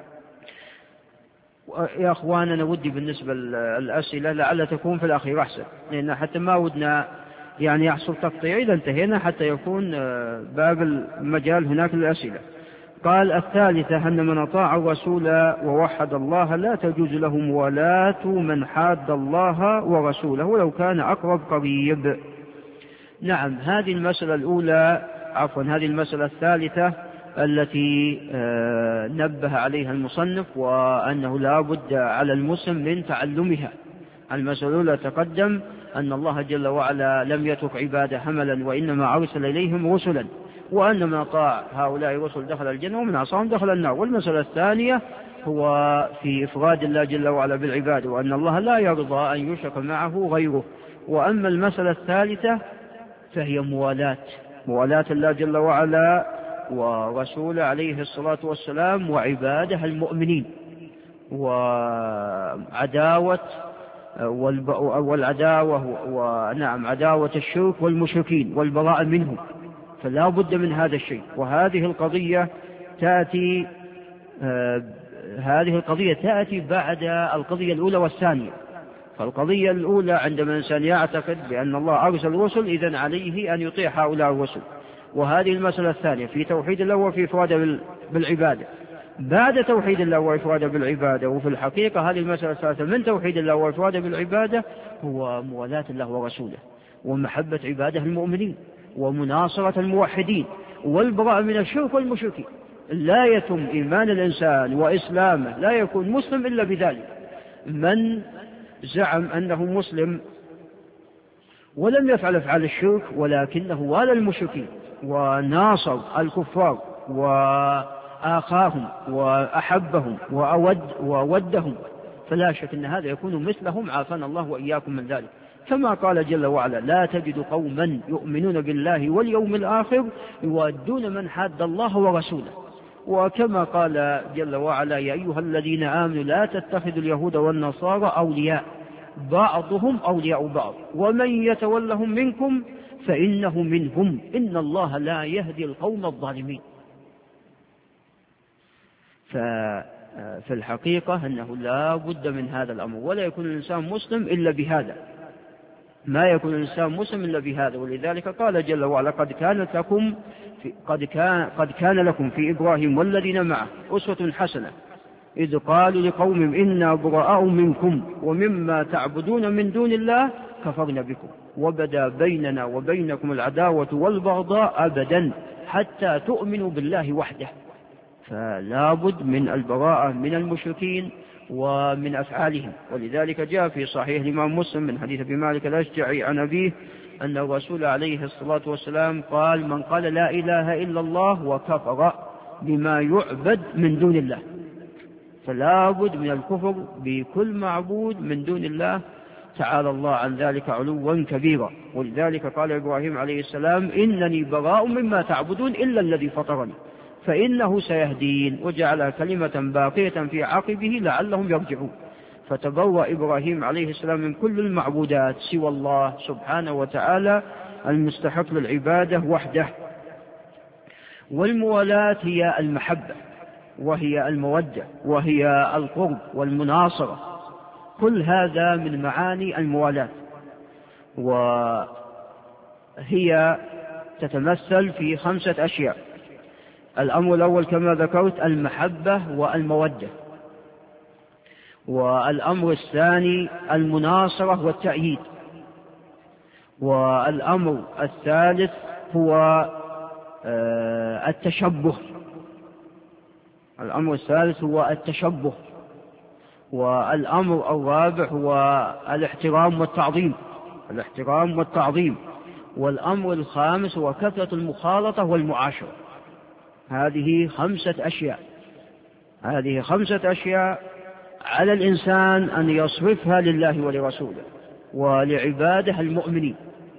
يا أخواننا ودي بالنسبة للأسئلة لعل تكون في الأخير أحسن، لأن حتى ما ودنا يعني يحصل تقطيع إذا انتهينا حتى يكون باب المجال هناك للأسئلة. قال: الثالثة أن من أطاع الرسول ووحد الله لا تجوز له موالاة من حاد الله ورسوله ولو كان أقرب قريب. نعم، هذه المسألة الأولى هذه المسألة الثالثة التي نبه عليها المصنف، وأنه لا بد على المسلم من تعلمها. المسألة الأولى تقدم أن الله جل وعلا لم يترك عباده هملا، وإنما أرسل إليهم رسلا، وأن من أطاع هؤلاء الرسل دخل الجنة ومن عصاهم دخل النار. والمسألة الثانية هو في إفراد الله جل وعلا بالعبادة، وأن الله لا يرضى أن يشرك معه غيره. وأما المسألة الثالثة فهي موالاة الله جل وعلا ورسوله عليه الصلاة والسلام وعباده المؤمنين، وعداوة عداوة الشرك والمشركين والبراء منهم. فلا بد من هذا الشيء. وهذه القضية تأتي بعد القضية الأولى والثانية. فالقضية الأولى عندما الإنسان يعتقد بأن الله أرسل الرسل إذن عليه أن يطيع هؤلاء الرسل. وهذه المسألة الثانية في توحيد الله وفي إفراده بالعبادة. بعد توحيد الله وإفراده بالعبادة، وفي الحقيقة هذه المسألة الثالثة من توحيد الله وإفراده بالعبادة هو موالاة الله ورسوله ومحبة عباده المؤمنين ومناصرة الموحدين والبراء من الشرك والمشركين. لا يتم إيمان الإنسان وإسلامه، لا يكون مسلم إلا بذلك. من زعم أنه مسلم ولم يفعل أفعال الشرك ولكنه والى المشركين وناصر الكفار وآخاهم وأحبهم وودهم، فلا شك أن هذا يكون مثلهم، عافانا الله وإياكم من ذلك. كما قال جل وعلا: لا تجد قوما يؤمنون بالله واليوم الآخر يوادون من حاد الله ورسوله. وكما قال جل وعلا: يا أيها الذين آمنوا لا تتخذوا اليهود والنصارى أولياء بعضهم أولياء بعض ومن يتولهم منكم فإنه منهم إن الله لا يهدي القوم الظالمين. ففي الحقيقة أنه لا بد من هذا الأمر، ولا يكون الإنسان مسلم إلا بهذا، ما يكون الإنسان مسلم إلا بهذا. ولذلك قال جل وعلا: قد كان لكم في إبراهيم والذين معه أسوة حسنة إذ قالوا لقوم إنا براء منكم ومما تعبدون من دون الله كفرنا بكم وبدا بيننا وبينكم العداوة والبغضاء أبدا حتى تؤمنوا بالله وحده. فلا بد من البراءة من المشركين ومن أفعالهم. ولذلك جاء في صحيح الإمام مسلم من حديث أبي مالك الأشجعي عن أبيه أن الرسول عليه الصلاة والسلام قال: من قال لا إله إلا الله وكفر بما يعبد من دون الله. فلا بد من الكفر بكل معبود من دون الله تعالى الله عن ذلك علوا كبيرا. ولذلك قال إبراهيم عليه السلام: إنني براء مما تعبدون إلا الذي فطرني فإنه سيهدين، وجعل كلمة باقية في عقبه لعلهم يرجعون. فتبرأ إبراهيم عليه السلام من كل المعبودات سوى الله سبحانه وتعالى المستحق للعبادة وحده. والموالاة هي المحبة وهي المودة وهي القرب والمناصرة، كل هذا من معاني الموالاة، وهي تتمثل في 5 أشياء. الأمر الأول كما ذكرت المحبة والمودة، والأمر الثاني المناصرة والتأييد، والأمر الثالث هو التشبه، والأمر الرابع هو الاحترام والتعظيم، والأمر الخامس هو كثرة المخالطة والمعاشرة. هذه 5 أشياء على الإنسان أن يصرفها لله ولرسوله ولعباده المؤمنين.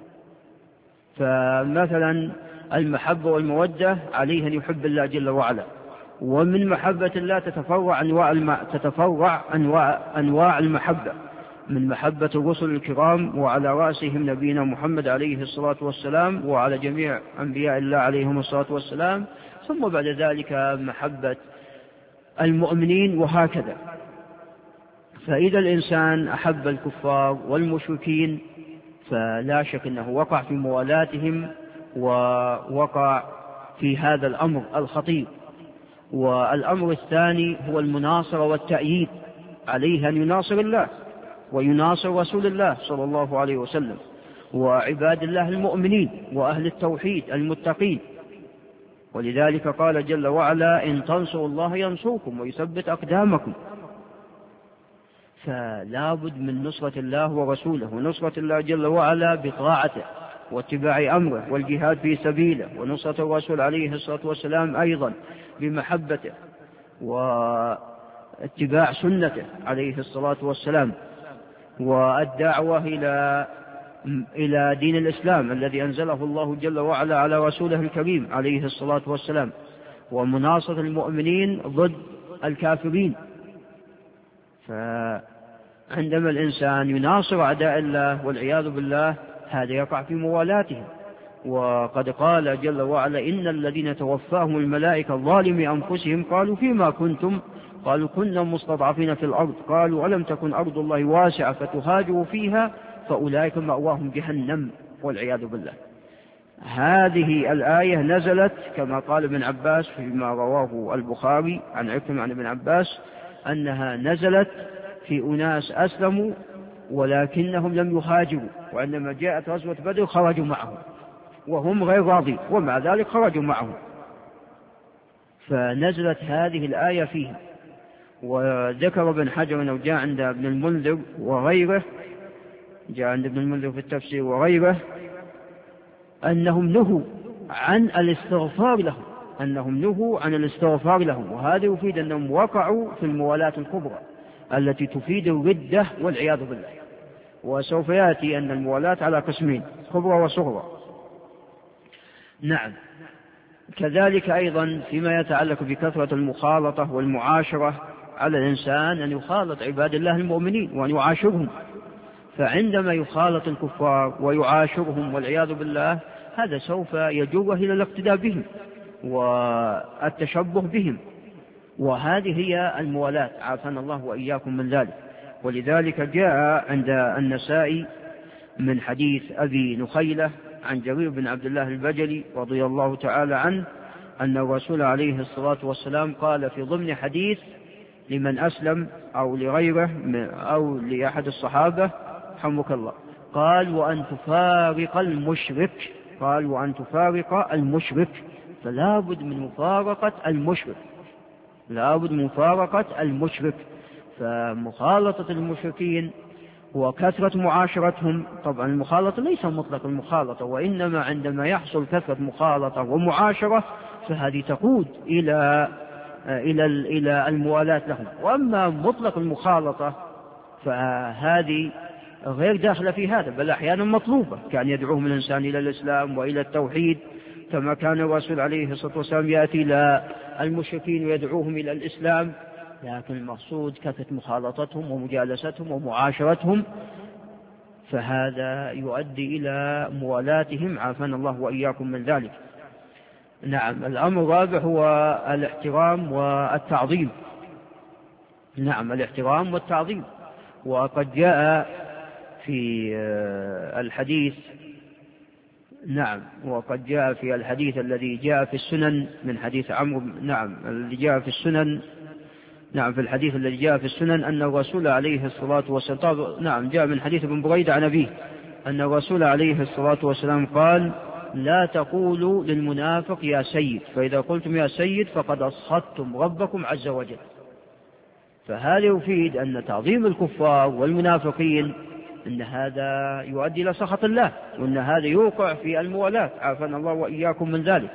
فمثلا المحبة والمودة عليه أن يحب الله جل وعلا، ومن محبة الله تتفرع أنواع المحبة، من محبة الرسل الكرام وعلى رأسهم نبينا محمد عليه الصلاة والسلام وعلى جميع أنبياء الله عليهم الصلاة والسلام، ثم بعد ذلك محبة المؤمنين، وهكذا. فإذا الإنسان أحب الكفار والمشركين فلا شك أنه وقع في موالاتهم ووقع في هذا الأمر الخطير. والأمر الثاني هو المناصرة والتأييد، عليه أن يناصر الله ويناصر رسول الله صلى الله عليه وسلم وعباد الله المؤمنين وأهل التوحيد المتقين. ولذلك قال جل وعلا: إن تنصروا الله ينصركم ويثبت أقدامكم. فلا بد من نصرة الله ورسوله، ونصرة الله جل وعلا بطاعته واتباع أمره والجهاد في سبيله، ونصرة الرسول عليه الصلاة والسلام أيضا بمحبته واتباع سنته عليه الصلاة والسلام، والدعوة إلى دين الإسلام الذي أنزله الله جل وعلا على رسوله الكريم عليه الصلاة والسلام، ومناصرة المؤمنين ضد الكافرين. فعندما الإنسان يناصر أعداء الله والعياذ بالله هذا يقع في موالاتهم. وقد قال جل وعلا: إن الذين توفاهم الملائكة ظالمي أنفسهم قالوا فيما كنتم؟ قالوا كنا مستضعفين في الأرض قالوا ألم تكن أرض الله واسعة فتهاجروا فيها فأولئك مأواهم جهنم والعياذ بالله. هذه الآية نزلت كما قال ابن عباس فيما رواه البخاري عن عكرمة عن ابن عباس أنها نزلت في أناس أسلموا ولكنهم لم يهاجروا، وعندما جاءت غزوة بدر خرجوا معهم وهم غير راضين، ومع ذلك خرجوا معهم. فنزلت هذه الآية فيها. وذكر ابن حجر أنه جاء عند ابن المنذر وغيره، جاء عند ابن المنذر في التفسير وغيره أنهم نهوا عن الاستغفار لهم، أنهم نهوا عن الاستغفار لهم، وهذا يفيد أنهم وقعوا في الموالاة الكبرى التي تفيد الردة والعياذ بالله. وسوف يأتي أن الموالاة على قسمين، كبرى وصغرى. نعم. كذلك أيضا فيما يتعلق بكثرة المخالطة والمعاشرة، على الإنسان أن يخالط عباد الله المؤمنين وأن يعاشرهم، فعندما يخالط الكفار ويعاشرهم والعياذ بالله هذا سوف يجره إلى الاقتداء بهم والتشبه بهم، وهذه هي الموالاة، عافانا الله وإياكم من ذلك. ولذلك جاء عند النسائي من حديث أبي نخيلة عن جرير بن عبد الله البجلي رضي الله تعالى عنه أن الرسول عليه الصلاة والسلام قال في ضمن حديث لمن أسلم أو لغيره أو لأحد الصحابة رحمك الله، قال وأن تفارق المشرك، قال وأن تفارق المشرك، فلا بد من مفارقة المشرك، لا بد من مفارقة المشرك. فمخالطة المشركين وكثرة معاشرتهم، طبعا المخالطة ليس مطلق المخالطة، وإنما عندما يحصل كثرة مخالطة ومعاشرة فهذه تقود إلى الموالاة لهم. وأما مطلق المخالطة فهذه غير داخلة في هذا، بل أحيانا مطلوبة، كان يدعوهم الإنسان إلى الإسلام وإلى التوحيد، كما كان الرسول عليه الصلاة والسلام يأتي إلى المشركين ويدعوهم إلى الإسلام، لكن المقصود كثرة مخالطتهم ومجالستهم ومعاشرتهم، فهذا يؤدي إلى موالاتهم، عافانا الله وإياكم من ذلك. نعم. الأمر الرابع هو الاحترام والتعظيم. نعم، الاحترام والتعظيم. وقد جاء في الحديث، نعم، وقد جاء في الحديث الذي جاء في السنن من حديث عمرو، نعم، الذي جاء في السنن، نعم، في الحديث الذي جاء في السنن أن الرسول عليه الصلاة والسلام، نعم، جاء من حديث ابن بريدة عن أبيه أن الرسول عليه الصلاة والسلام قال لا تقولوا للمنافق يا سيد، فإذا قلتم يا سيد فقد أسخطتم ربكم عز وجل. فهذا يفيد أن تعظيم الكفار والمنافقين أن هذا يؤدي إلى سخط الله، وأن هذا يوقع في الموالاة، عافانا الله وإياكم من ذلك.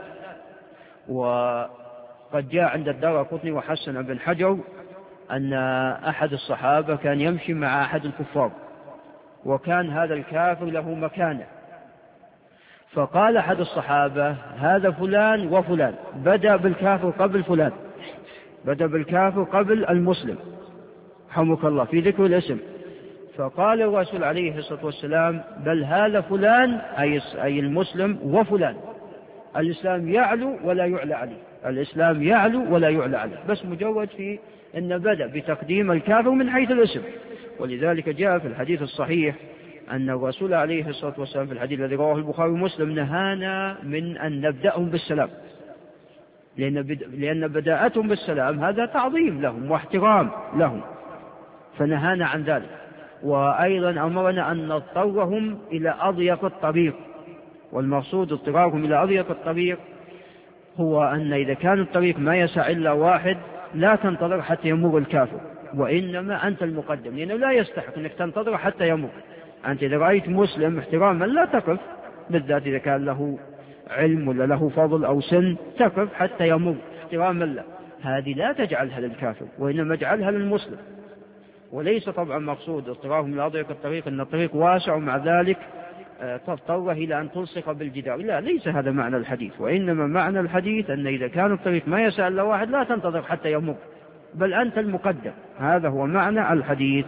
وقد جاء عند الدارقطني وحسن بن حجر أن أحد الصحابة كان يمشي مع أحد الكفار، وكان هذا الكافر له مكانة، فقال أحد الصحابة هذا فلان وفلان، بدأ بالكافر قبل فلان، بدأ بالكافر قبل المسلم رحمك الله في ذكر الاسم. فقال الرسول عليه الصلاة والسلام بل هذا فلان أي المسلم وفلان، الإسلام يعلو ولا يعلى عليه، الإسلام يعلو ولا يعلى عليه، بس مجرد في أن بدأ بتقديم الكافر من حيث الاسم. ولذلك جاء في الحديث الصحيح أن الرسول عليه الصلاة والسلام في الحديث الذي رواه البخاري ومسلم نهانا من أن نبدأهم بالسلام، لأن بداءتهم بالسلام هذا تعظيم لهم واحترام لهم، فنهانا عن ذلك. وأيضا أمرنا أن نضطرهم إلى أضيق الطريق، والمقصود اضطرارهم إلى أضيق الطريق هو أن إذا كان الطريق ما يسع إلا واحد لا تنتظر حتى يمر الكافر، وإنما أنت المقدم، لأنه لا يستحق أنك تنتظر حتى يمر. أنت إذا رأيت مسلم احتراما لا تقف، بالذات إذا كان له علم ولا له فضل أو سن، تقف حتى يمر احتراما له، هذه لا تجعلها للكافر وإنما اجعلها للمسلم. وليس طبعا مقصود اضطرارهم إلى أضيق الطريق أن الطريق واسع ومع ذلك تضطر إلى أن تلصق بالجدار، لا، ليس هذا معنى الحديث، وإنما معنى الحديث أن إذا كان الطريق ما يسع إلا واحد لا تنتظر حتى يمر، بل أنت المقدم، هذا هو معنى الحديث.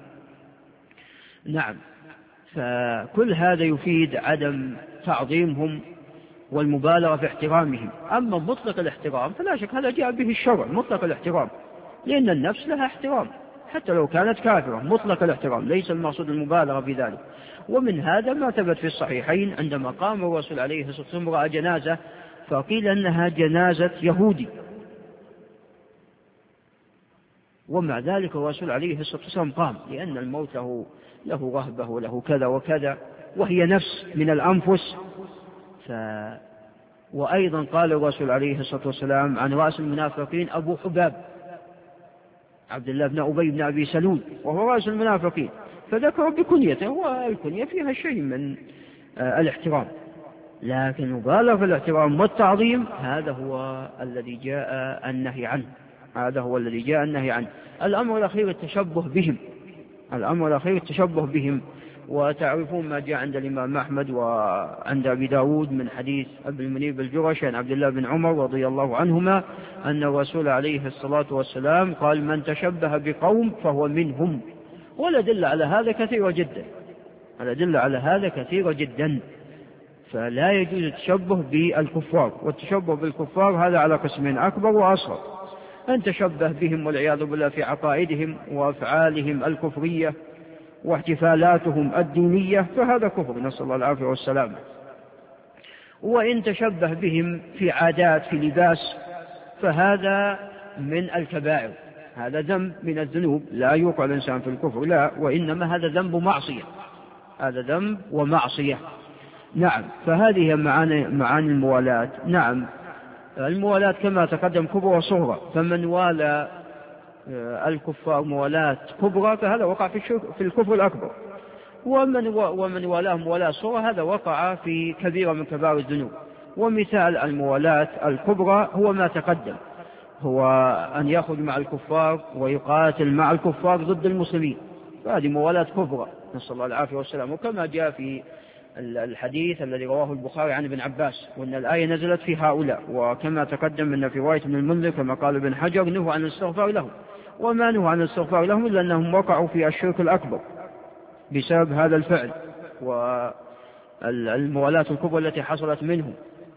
نعم. فكل هذا يفيد عدم تعظيمهم والمبالغة في احترامهم. أما مطلق الاحترام فلا شك هذا جاء به الشرع، مطلق الاحترام، لأن النفس لها احترام حتى لو كانت كافرة، مطلق الاحترام، ليس المقصود المبالغة في ذلك. ومن هذا ما ثبت في الصحيحين عندما قام الرسول عليه الصلاة والسلام رأى جنازة فقيل أنها جنازة يهودي، ومع ذلك الرسول عليه الصلاة والسلام قام، لأن الموت له رهبة وله كذا وكذا، وهي نفس من الأنفس. وأيضا قال الرسول عليه الصلاة والسلام عن رأس المنافقين أبو حباب عبد الله بن أبي بن أبي سلول، وهو رأس المنافقين، فذكر بكنيته، والكنية فيها شيء من الاحترام. لكن مبالغ في الاحترام والتعظيم هذا هو الذي جاء النهي عنه، هذا هو الذي جاء النهي عنه. الأمر الأخير التشبه بهم، الأمر الأخير التشبه بهم. وتعرفون ما جاء عند الإمام أحمد وعند أبي داود من حديث ابن المنيب الجرشي عن عبد الله بن عمر رضي الله عنهما أن الرسول عليه الصلاة والسلام قال: من تشبه بقوم فهو منهم. والأدلة على هذا كثيرة جدا، الأدلة على هذا كثيرة جدا. فلا يجوز التشبه بالكفار، والتشبه بالكفار هذا على قسمين: أكبر وأصغر. أن تشبه بهم والعياذ بالله في عقائدهم وأفعالهم الكفرية واحتفالاتهم الدينية فهذا كفر، نسأل الله العافية والسلامة. وإن تشبه بهم في عادات في لباس فهذا من الكبائر، هذا ذنب من الذنوب، لا يوقع الإنسان في الكفر، لا، وإنما هذا ذنب معصية، هذا ذنب ومعصية. نعم. فهذه معاني الموالاة. نعم، الموالاة كما تقدم كبرى وصغرى، فمن والى الكفار موالاة كبرى فهذا وقع في الكفر الأكبر، ومن والاه موالاة صغرى هذا وقع في كبيرة من كبار الذنوب. ومثال الموالاة الكبرى هو ما تقدم، هو أن يخرج مع الكفار ويقاتل مع الكفار ضد المسلمين، فهذه موالاة كبرى، نسأل الله العافية والسلام. وكما جاء في الحديث الذي رواه البخاري عن ابن عباس وأن الآية نزلت في هؤلاء، وكما تقدم أن في رواية ابن المنذر كما قال ابن حجر نهوا عن الاستغفار لهم، وما نهوا عن الاستغفار لهم إلا أنهم وقعوا في الشرك الأكبر بسبب هذا الفعل والموالاة الكبرى التي حصلت منهم.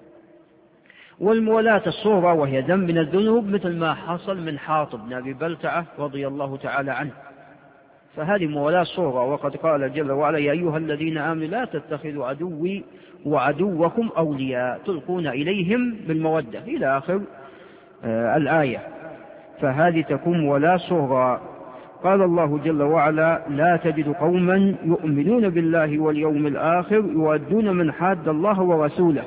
والموالاة الصغرى وهي ذنب من الذنوب مثل ما حصل من حاطب بن أبي بلتعة رضي الله تعالى عنه، فهذه موالاة صغرى. وقد قال جل وعلا: يا أيها الذين آمنوا لا تتخذوا عدوي وعدوكم أولياء تلقون إليهم بالمودة إلى آخر الآية، فهذه تكون موالاة صغرى. قال الله جل وعلا: لا تجد قوما يؤمنون بالله واليوم الآخر يودون من حاد الله ورسوله.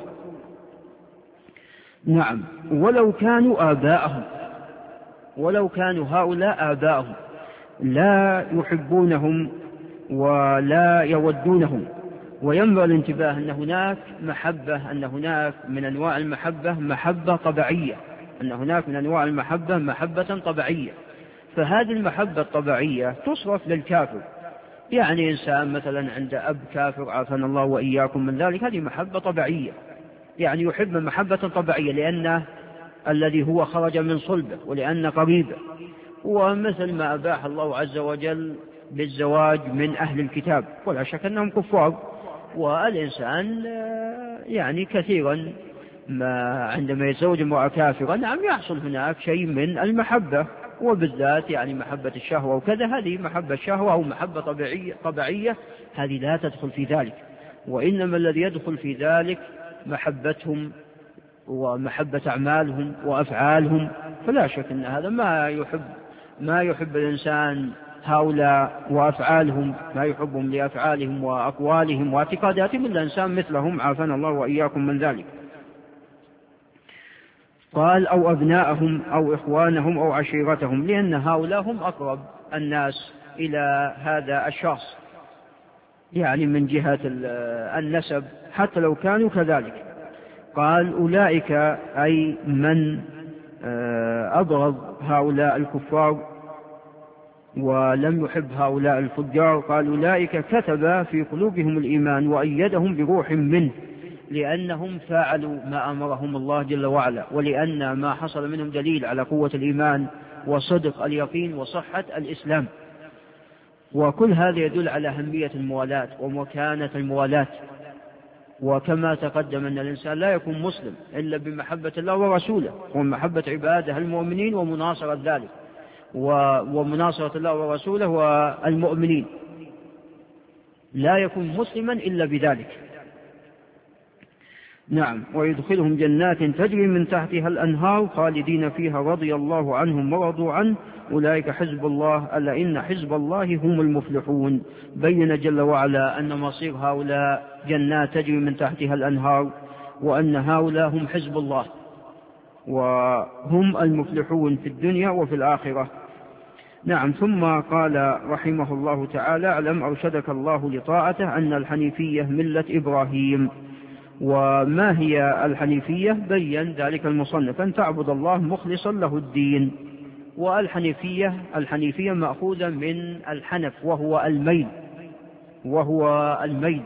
نعم، ولو كانوا آباءهم، ولو كانوا هؤلاء آباءهم لا يحبونهم ولا يودونهم. وينبغي الانتباه أن هناك محبة، أن هناك من أنواع المحبة محبة طبيعية، أن هناك من أنواع المحبة محبة طبيعية، فهذه المحبة الطبيعية تصرف للكافر. يعني إنسان مثلا عند أب كافر عافانا الله وإياكم من ذلك، هذه محبة طبيعية، يعني يحب محبة طبيعية لأنه الذي هو خرج من صلبه ولأنه قريبه. ومثل ما أباح الله عز وجل بالزواج من أهل الكتاب، ولا شك أنهم كفار، والإنسان يعني كثيرا ما عندما يتزوج امرأة كافرة نعم يحصل هناك شيء من المحبة، وبالذات يعني محبة الشهوة وكذا، هذه محبة شهوة أو محبة طبيعية هذه لا تدخل في ذلك، وإنما الذي يدخل في ذلك محبتهم ومحبة أعمالهم وأفعالهم. فلا شك أن هذا ما يحب الإنسان هؤلاء وأفعالهم، ما يحبهم لأفعالهم وأقوالهم واعتقاداتهم إلا إنسان مثلهم عافانا الله وإياكم من ذلك. قال: أو أبناءهم أو إخوانهم أو عشيرتهم، لأن هؤلاء هم أقرب الناس إلى هذا الشخص، يعني من جهة النسب حتى لو كانوا كذلك. قال: أولئك أي من أبغض هؤلاء الكفار ولم يحب هؤلاء الفجار، قال: أولئك كتب في قلوبهم الإيمان وأيدهم بروح منه، لأنهم فعلوا ما أمرهم الله جل وعلا، ولأن ما حصل منهم دليل على قوة الإيمان وصدق اليقين وصحة الإسلام. وكل هذا يدل على أهمية الموالاة ومكانة الموالاة. وكما تقدم أن الإنسان لا يكون مسلم إلا بمحبة الله ورسوله ومحبة عباده المؤمنين ومناصرة ذلك ومناصرة الله ورسوله والمؤمنين، لا يكون مسلما إلا بذلك. نعم، ويدخلهم جنات تجري من تحتها الأنهار خالدين فيها رضي الله عنهم ورضوا عنه أولئك حزب الله ألا إن حزب الله هم المفلحون. بين جل وعلا أن مصير هؤلاء جنات تجري من تحتها الأنهار، وأن هؤلاء هم حزب الله وهم المفلحون في الدنيا وفي الآخرة. نعم. ثم قال رحمه الله تعالى: اعلم أرشدك الله لطاعته أن الحنيفية ملة إبراهيم. وما هي الحنيفية؟ بين ذلك المصنف: أن تعبد الله مخلصا له الدين. والحنيفية مأخوذة من الحنف وهو الميل.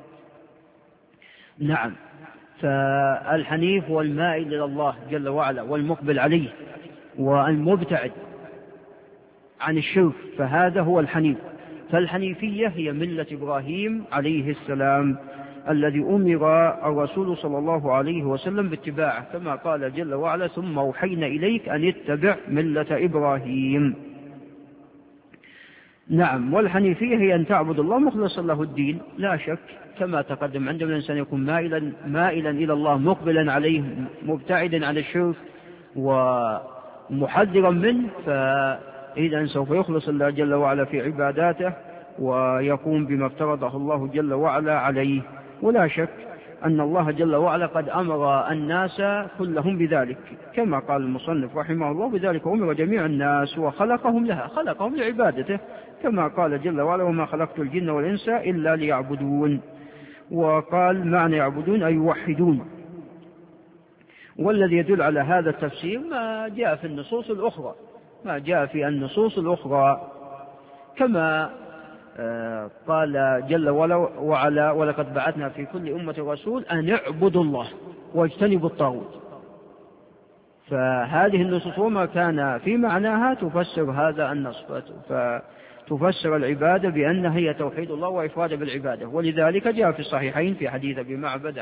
نعم، فالحنيف هو المائل إلى الله جل وعلا والمقبل عليه والمبتعد عن الشرك، فهذا هو الحنيف. فالحنيفية هي ملة إبراهيم عليه السلام الذي أمر الرسول صلى الله عليه وسلم باتباعه، كما قال جل وعلا: ثم أوحينا إليك أن اتبع ملة إبراهيم. نعم، والحنيفية هي أن تعبد الله مخلصا له الدين، لا شك كما تقدم. عندما الإنسان يكون مائلا إلى الله مقبلا عليه مبتعدا عن الشرك ومحذرا منه، فإذا سوف يخلص الله جل وعلا في عباداته ويقوم بما افترضه الله جل وعلا عليه. ولا شك أن الله جل وعلا قد أمر الناس كلهم بذلك، كما قال المصنف رحمه الله: بذلك أمر جميع الناس وخلقهم لها، خلقهم لعبادته، كما قال جل وعلا: وما خلقت الجن والإنس إلا ليعبدون. وقال: معنى يعبدون أي يوحدون. والذي يدل على هذا التفسير ما جاء في النصوص الأخرى، كما قال جل وعلا: ولقد بعثنا في كل أمة رسول أن اعبدوا الله واجتنبوا الطاغوت. فهذه النصوص وما كان في معناها تفسر هذا النص، فتفسر العبادة بأنها هي توحيد الله وإفراده بالعبادة. ولذلك جاء في الصحيحين في حديث أبي معبد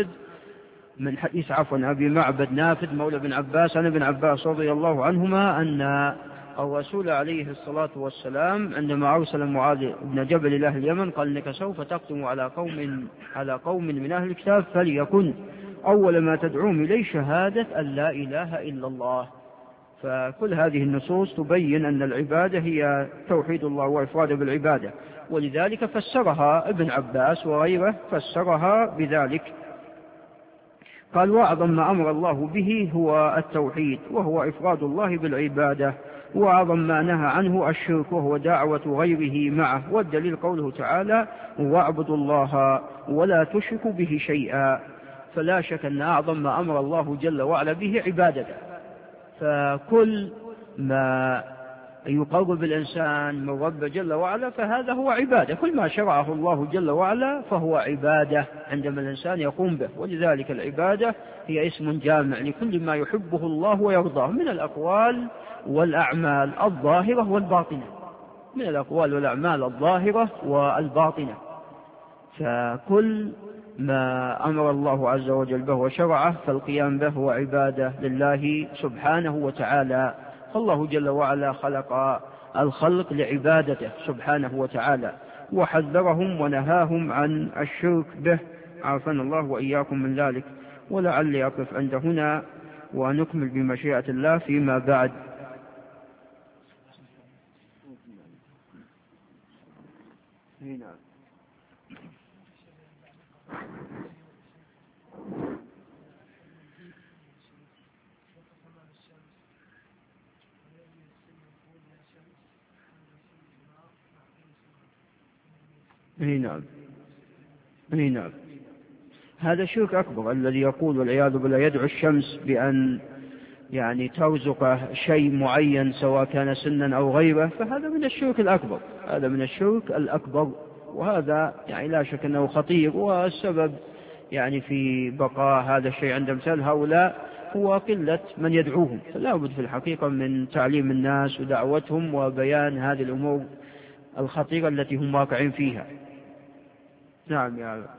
نافذ مولى بن عباس عن ابن عباس رضي الله عنهما أن الرسول عليه الصلاة والسلام عندما أرسل معاذ بن جبل إلى أهل اليمن قال: إنك سوف تقدم على قوم من أهل الكتاب، فليكن أول ما تدعوهم إليه شهادة أن لا إله إلا الله. فكل هذه النصوص تبين أن العبادة هي توحيد الله وإفراده بالعبادة، ولذلك فسرها ابن عباس وغيره فسرها بذلك. قال: وأعظم ما أمر الله به هو التوحيد وهو إفراد الله بالعبادة، وأعظم ما نهى عنه الشرك وهو دعوة غيره معه. والدليل قوله تعالى: واعبدوا الله ولا تشركوا به شيئا. فلا شك أن أعظم ما أمر الله جل وعلا به عبادته، فكل ما يقرب الإنسان من رب جل وعلا فهذا هو عبادة، كل ما شرعه الله جل وعلا فهو عبادة عندما الإنسان يقوم به. ولذلك العبادة هي اسم جامع لكل ما يحبه الله ويرضاه من الأقوال والأعمال الظاهرة والباطنة، فكل ما أمر الله عز وجل به وشرعه فالقيام به هو عبادة لله سبحانه وتعالى. فالله جل وعلا خلق الخلق لعبادته سبحانه وتعالى، وحذرهم ونهاهم عن الشرك به، عافانا الله وإياكم من ذلك. ولعلي أقف عند هنا ونكمل بمشيئة الله فيما بعد. نعم. هذا شرك أكبر الذي يقول والعياذ بالله يدعو الشمس بأن ترزق شيء معين سواء كان سنا أو غيره، فهذا من الشرك الأكبر، وهذا لا شك أنه خطير. والسبب في بقاء هذا الشيء عند مثال هؤلاء هو قلة من يدعوهم، فلا بد في الحقيقة من تعليم الناس ودعوتهم وبيان هذه الأمور الخطيرة التي هم واقعين فيها. نعم يا رب.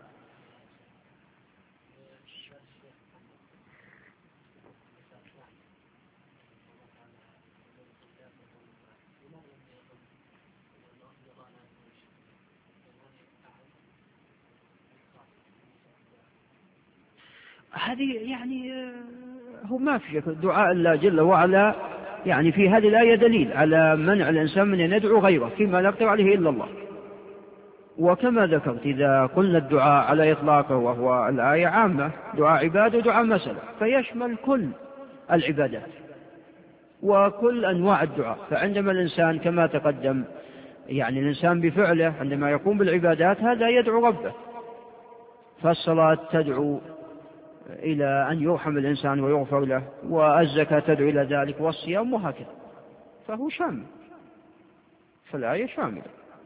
هذه هو ما في شك دعاء الله جل وعلا في هذه الآية دليل على منع الإنسان من أن يدعو غيره فيما لا يقدر عليه إلا الله. وكما ذكرت إذا قلنا الدعاء على إطلاقه وهو الآية عامة، دعاء عبادة ودعاء مسألة، فيشمل كل العبادات وكل أنواع الدعاء. فعندما الإنسان كما تقدم الإنسان بفعله عندما يقوم بالعبادات هذا يدعو ربه، فالصلاة تدعو إلى أن يرحم الإنسان ويغفر له، والزكاة تدعو إلى ذلك، والصيام، وهكذا، فهو شامل، فالآية شاملة.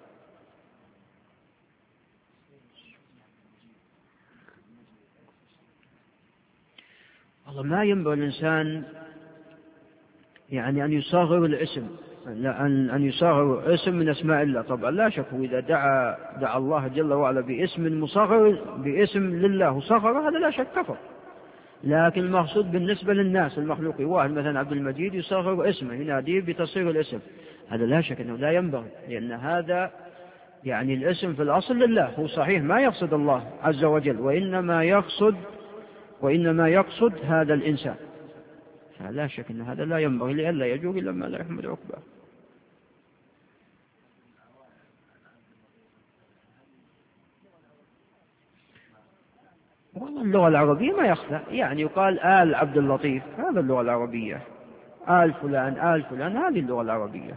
والله ما ينبغي الإنسان يعني أن يصغر الاسم، أن يصغر اسم من أسماء الله. طبعا لا شك إذا دعا الله جل وعلا باسم مصغر، باسم لله وصغر، هذا لا شك كفر. لكن المقصود بالنسبة للناس المخلوقين، واحد مثلا عبد المجيد يصغر اسمه، يناديه بتصغير الاسم، هذا لا شك أنه لا ينبغي، لأن هذا يعني الاسم في الأصل لله، هو صحيح ما يقصد الله عز وجل، وإنما يقصد هذا الإنسان، فلا شك أن هذا لا ينبغي، لئلا يجوز إلا ما لا يحمد عقباه. والله اللغة العربية ما يخفى، يعني يقال آل عبد اللطيف، هذا اللغة العربية، آل فلان آل فلان، هذه اللغة العربية.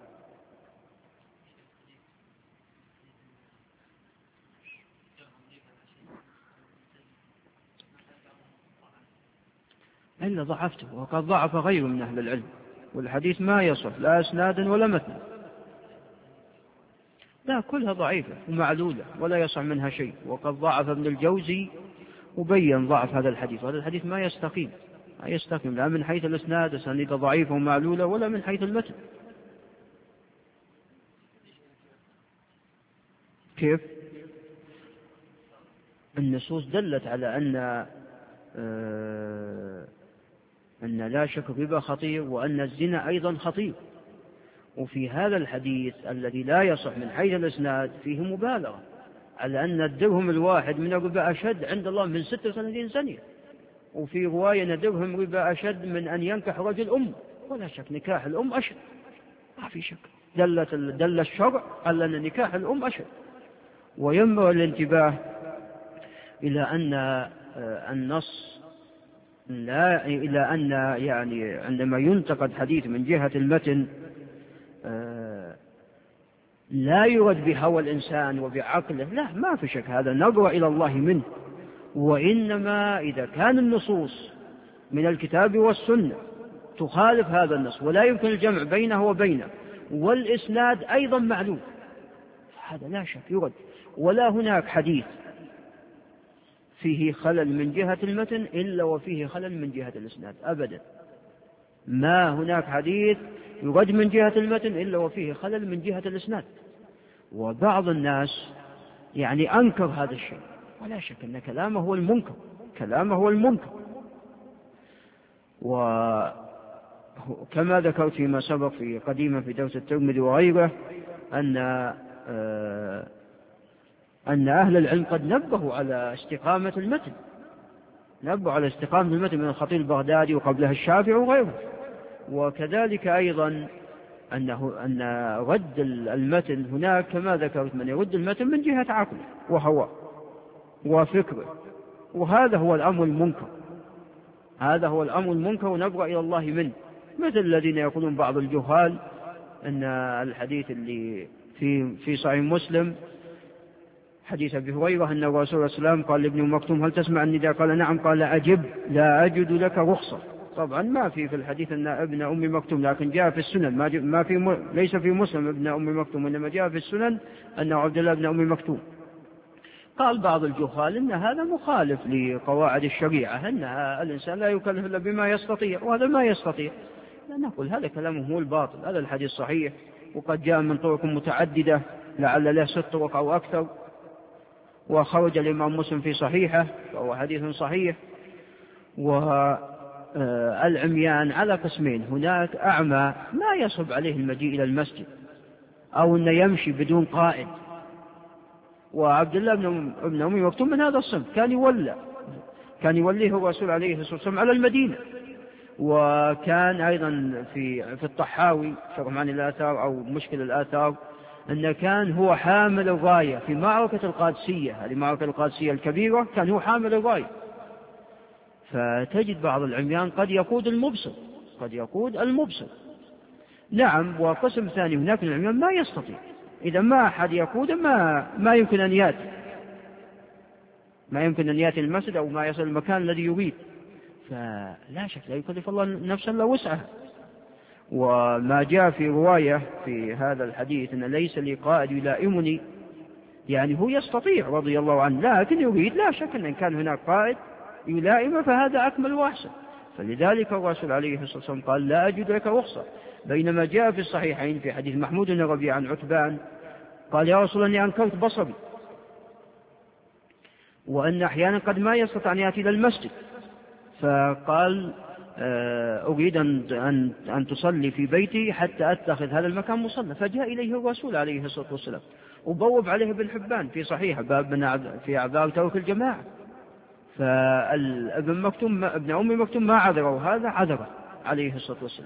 إلا ضعفته، وقد ضعف غيره من أهل العلم، والحديث ما يصح لا إسنادا ولا متنا، لا كلها ضعيفة ومعلولة ولا يصح منها شيء. وقد ضعف ابن الجوزي وبين ضعف هذا الحديث، وهذا الحديث ما يستقيم لا من حيث الإسناد أسانيد ضعيفة ومعلولة، ولا من حيث المتن. كيف؟ النصوص دلت على أن لا شك الربا خطير، وأن الزنا أيضا خطير. وفي هذا الحديث الذي لا يصح من حيث الإسناد فيه مبالغة على أن الدرهم الواحد من الربا أشد عند الله من 36 سنة، وفي رواية أن الدرهم ربا أشد من أن ينكح رجل أم، ولا شك نكاح الأم أشد، ما في شك، دل الشرع على أن نكاح الأم أشد. وينبغي الانتباه إلى أن النص إلى أن يعني عندما ينتقد حديث من جهة المتن لا يرد بهوى الإنسان وبعقله، لا، ما في شك، هذا نظرة إلى الله منه. وإنما إذا كان النصوص من الكتاب والسنة تخالف هذا النص ولا يمكن الجمع بينه وبينه، والإسناد أيضا معلوم، هذا لا شك يرد. ولا هناك حديث فيه خلل من جهة المتن إلا وفيه خلل من جهة الإسناد، أبدا ما هناك حديث يرد من جهة المتن إلا وفيه خلل من جهة الإسناد. وبعض الناس يعني أنكر هذا الشيء، ولا شك أن كلامه هو المنكر. وكما ذكرت فيما سبق في قديما في درس الترمذي وغيره أن أهل العلم قد نبهوا على استقامة المتن، من الخطيب البغدادي وقبلها الشافعي وغيره. وكذلك أيضا أن رد المتن هناك كما ذكرت من يرد المتن من جهة عقله وهواه وفكره، وهذا هو الأمر المنكر، ونبرأ إلى الله منه. مثل الذين يقولون بعض الجهال أن الحديث اللي في صحيح مسلم حديث أبي هريرة أن الرسول صلى الله عليه وسلم قال لابن مكتوم هل تسمع النداء؟ قال نعم. قال أجب لا أجد لك رخصة. طبعا ما في الحديث أن ابن أم مكتوم، لكن جاء في السنن، ليس في مسلم ابن أم مكتوم، إنما جاء في السنن أن عبد الله ابن أم مكتوم. قال بعض الجهال إن هذا مخالف لقواعد الشريعة، أن الإنسان لا يكلف إلا بما يستطيع، وهذا ما يستطيع. لا نقول هذا كلامه هو الباطل، هذا الحديث صحيح وقد جاء من طرق متعددة لعل له 6 طرق أو أكثر، وخرج الإمام مسلم في صحيحه وهو حديث صحيح. والعميان على قسمين، هناك أعمى ما يصعب عليه المجيء إلى المسجد أو أن يمشي بدون قائد، وعبد الله بن أم مكتوم من هذا الصنف، كان يوليه الرسول عليه الصلاة والسلام على المدينة. وكان أيضا في الطحاوي شرح معاني الآثار أو مشكل الآثار أن كان هو حامل الراية في معركة القادسية، هذه معركة القادسية الكبيرة، كان هو حامل الراية. فتجد بعض العميان قد يقود المبصر. نعم. وقسم ثاني هناك من العميان ما يستطيع، إذا ما أحد يقود ما يمكن أن يأتي، ما يمكن أن يأتي المسجد أو ما يصل المكان الذي يريد، فلا شك لا يكلف الله نفسا إلا وسعها. وما جاء في رواية في هذا الحديث أن ليس لي قائد يلائمني، يعني هو يستطيع رضي الله عنه لكن يريد، لا شك أن كان هناك قائد يلائمه فهذا أكمل وأحسن. فلذلك الرسول عليه الصلاة والسلام قال لا أجد لك رخصة. بينما جاء في الصحيحين في حديث محمود بن ربيعة عن عتبان قال يا رسول الله إني أنكرت بصري، وأن أحيانا قد ما يستطيع أن يأتي إلى المسجد، فقال أريد أن تصلي في بيتي حتى أتخذ هذا المكان مصلى. فجاء إليه الرسول عليه الصلاة والسلام وبوب عليه ابن حبان في صحيح باب في أعذار ترك الجماعة. ابن أم مكتوم ما عذره، وهذا عذره عليه الصلاة والسلام.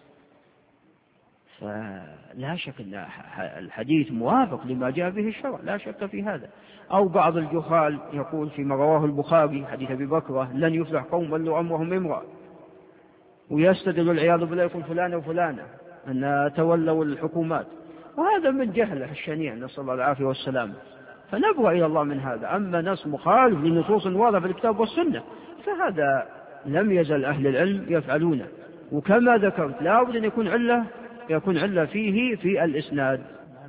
فلا شك أن الحديث موافق لما جاء به الشرع، لا شك في هذا. أو بعض الجهال يقول فيما رواه البخاري حديث أبي بكرة لن يفلح قوم ولوا أمرهم امرأة، ويستدل العياذ بالله يقول فلانة وفلانة أن تولوا الحكومات، وهذا من جهله الشنيع نسأل الله العافية والسلام. فنبرأ إلى الله من هذا. أما نص مخالف لنصوص واضحة في الكتاب والسنة فهذا لم يزل أهل العلم يفعلونه. وكما ذكرت لا بد أن يكون علة فيه في الإسناد.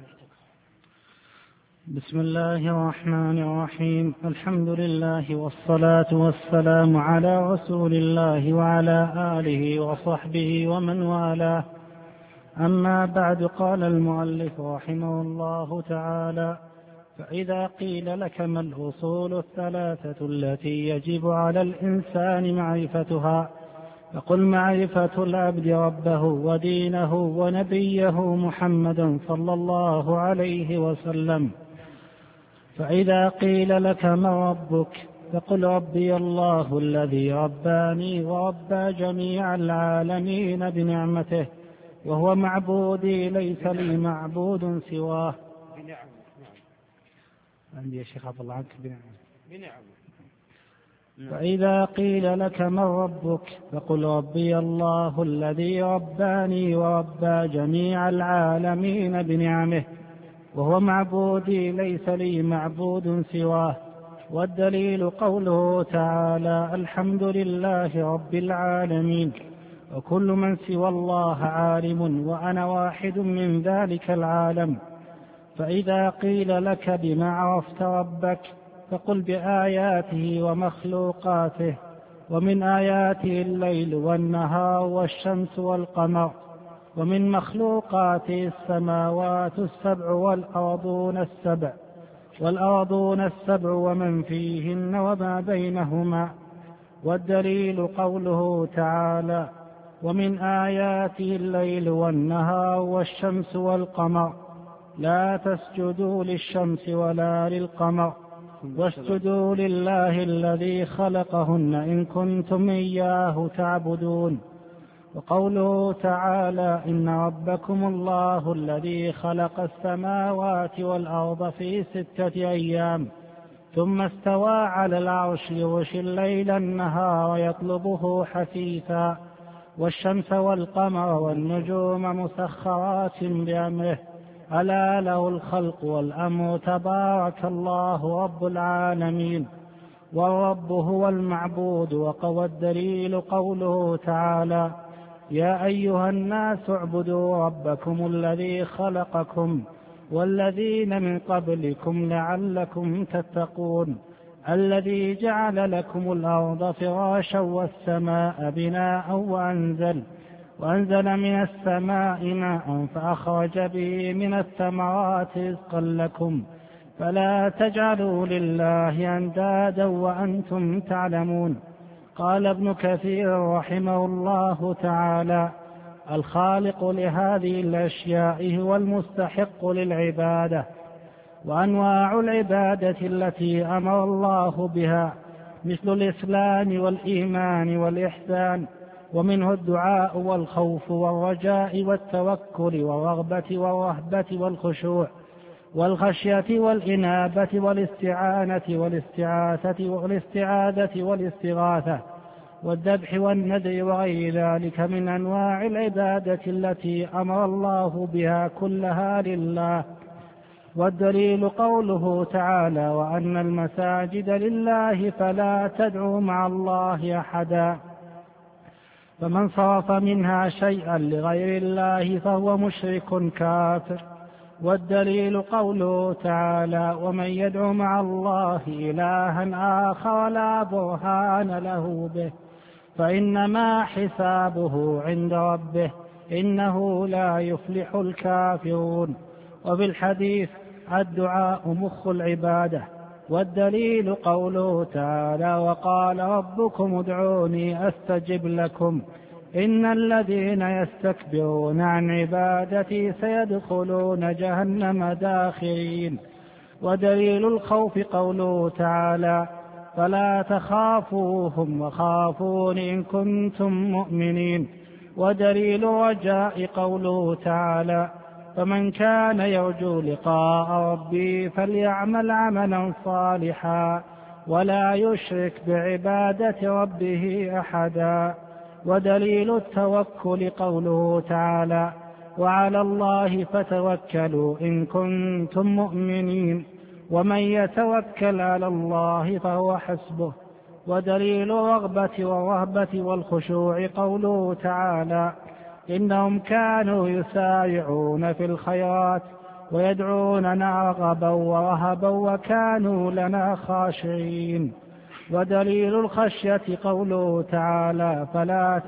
بسم الله الرحمن الرحيم. الحمد لله والصلاة والسلام على رسول الله وعلى آله وصحبه ومن والاه. أما بعد، قال المؤلف رحمه الله تعالى: فإذا قيل لك ما الأصول الثلاثة التي يجب على الإنسان معرفتها، فقل معرفة العبد ربه ودينه ونبيه محمدا صلى الله عليه وسلم. فإذا قيل لك من ربك، فقل ربي الله الذي رباني وربى جميع العالمين بنعمته، وهو معبودي ليس لي معبود سواه. عندي يا شيخ عبد الله عنك بنعم. فإذا قيل لك من ربك، فقل ربي الله الذي رباني وربى جميع العالمين بنعمه، وهو معبودي ليس لي معبود سواه. والدليل قوله تعالى: الحمد لله رب العالمين، وكل من سوى الله عالم وأنا واحد من ذلك العالم. فإذا قيل لك بما عرفت ربك، فقل بآياته ومخلوقاته، ومن آياته الليل والنهار والشمس والقمر، ومن مخلوقاته السماوات السبع والأرضون السبع ومن فيهن وما بينهما. والدليل قوله تعالى: ومن آياته الليل والنهار والشمس والقمر، لا تسجدوا للشمس ولا للقمر واسجدوا لله الذي خلقهن إن كنتم إياه تعبدون. وقوله تعالى: إن ربكم الله الذي خلق السماوات والأرض في 6 أيام ثم استوى على العرش يغشي الليل النهار يطلبه حثيثا، والشمس والقمر والنجوم مسخرات بأمره، ألا له الخلق والأمر، تبارك الله رب العالمين. والرب هو المعبود. وقوى الدليل قوله تعالى: يا أيها الناس اعبدوا ربكم الذي خلقكم والذين من قبلكم لعلكم تتقون، الذي جعل لكم الأرض فراشا والسماء بناء وأنزل من السماء ماء فأخرج به من الثمرات رزقا لكم، فلا تجعلوا لله أندادا وأنتم تعلمون. قال ابن كثير رحمه الله تعالى: الخالق لهذه الأشياء هو المستحق للعبادة. وأنواع العبادة التي أمر الله بها مثل الإسلام والإيمان والإحسان، ومنه الدعاء والخوف والرجاء والتوكل والرغبة والرهبة والخشوع والخشية والإنابة والاستعانة والاستعاذة والاستغاثة والذبح والنذر وغير ذلك من أنواع العبادة التي أمر الله بها كلها لله. والدليل قوله تعالى: وأن المساجد لله فلا تدعوا مع الله أحدا. فمن صرف منها شيئا لغير الله فهو مشرك كافر. والدليل قوله تعالى: ومن يدعو مع الله إلها آخر لا برهان له به فإنما حسابه عند ربه إنه لا يفلح الكافرون. وفي الحديث: الدعاء مخ العبادة. والدليل قوله تعالى: وقال ربكم ادعوني أستجب لكم إن الذين يستكبرون عن عبادتي سيدخلون جهنم داخرين. ودليل الخوف قوله تعالى: فلا تخافوهم وخافون إن كنتم مؤمنين. ودليل الرجاء قوله تعالى: فمن كان يرجو لقاء ربه فليعمل عملا صالحا ولا يشرك بعبادة ربه أحدا. ودليل التوكل قوله تعالى: وعلى الله فتوكلوا إن كنتم مؤمنين ومن يتوكل على الله فهو حسبه. ودليل الرغبة والرهبة والخشوع قوله تعالى: إنهم كانوا يسارعون في الخيرات ويدعوننا رغبا ورهبا وكانوا لنا خاشعين. ودليل الخشية قوله تعالى: فلا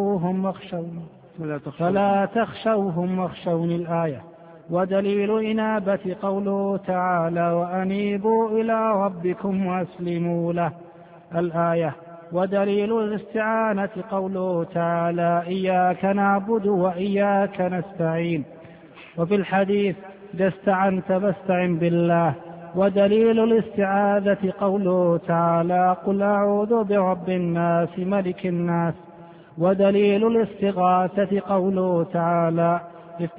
تخشوهم واخشوني الآية. ودليل إنابة قوله تعالى: وأنيبوا إلى ربكم وأسلموا له الآية. ودليل الاستعانة قوله تعالى: إياك نعبد وإياك نستعين. وفي الحديث: إذا استعنت فاستعن بالله. ودليل الاستعاذة قوله تعالى: قل أعوذ برب الناس ملك الناس. ودليل الاستغاثة قوله تعالى: إذ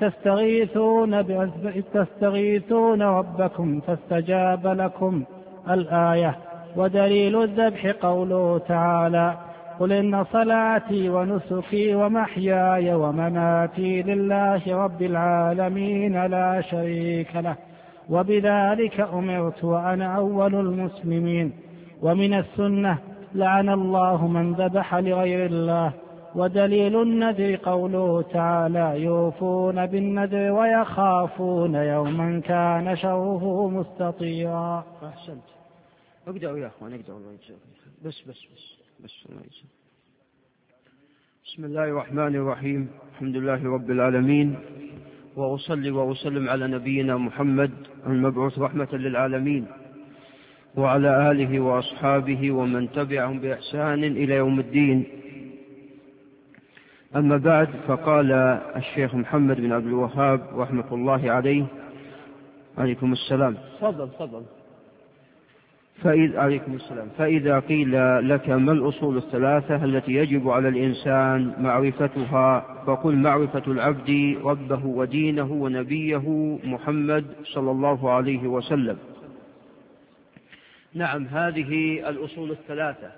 تستغيثون ربكم فاستجاب لكم الآية. ودليل الذبح قوله تعالى: قل إن صلاتي ونسكي ومحياي ومماتي لله رب العالمين لا شريك له وبذلك أمرت وأنا أول المسلمين. ومن السنة: لعن الله من ذبح لغير الله. ودليل النذر قوله تعالى: يوفون بالنذر ويخافون يوما كان شره مستطيرا. أحسنت. اقدروا يا أخوان، اقدروا. بس بسم الله الرحمن الرحيم. الحمد لله رب العالمين، وأصلي وأسلم على نبينا محمد المبعوث رحمة للعالمين وعلى آله وأصحابه ومن تبعهم بإحسان إلى يوم الدين. أما بعد، فقال الشيخ محمد بن عبد الوهاب رحمة الله عليه: عليكم السلام. تفضل. عليكم السلام. فإذا قيل لك ما الأصول الثلاثة التي يجب على الإنسان معرفتها، فقل: معرفة العبد ربه ودينه ونبيه محمد صلى الله عليه وسلم. نعم، هذه الأصول الثلاثة،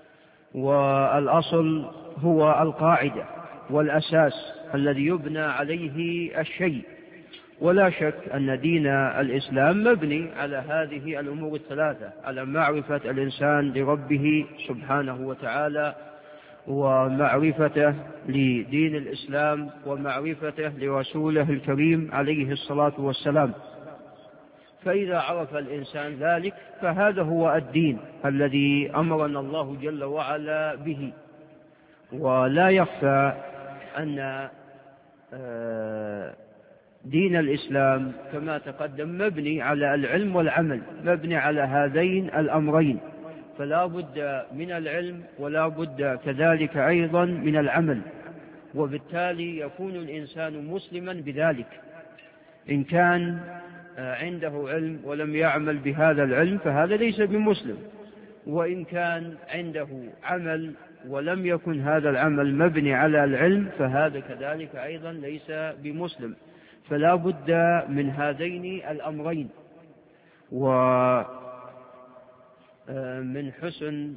والأصل هو القاعدة والأساس الذي يبنى عليه الشيء. ولا شك أن دين الإسلام مبني على هذه الأمور الثلاثة، على معرفة الإنسان لربه سبحانه وتعالى، ومعرفته لدين الإسلام، ومعرفته لرسوله الكريم عليه الصلاة والسلام. فإذا عرف الإنسان ذلك فهذا هو الدين الذي أمرنا الله جل وعلا به. ولا يخفى أن دين الإسلام كما تقدم مبني على العلم والعمل، مبني على هذين الأمرين، فلا بد من العلم ولا بد كذلك أيضا من العمل، وبالتالي يكون الإنسان مسلما بذلك. إن كان عنده علم ولم يعمل بهذا العلم فهذا ليس بمسلم، وإن كان عنده عمل ولم يكن هذا العمل مبني على العلم فهذا كذلك أيضا ليس بمسلم. فلا بد من هذين الأمرين. ومن حسن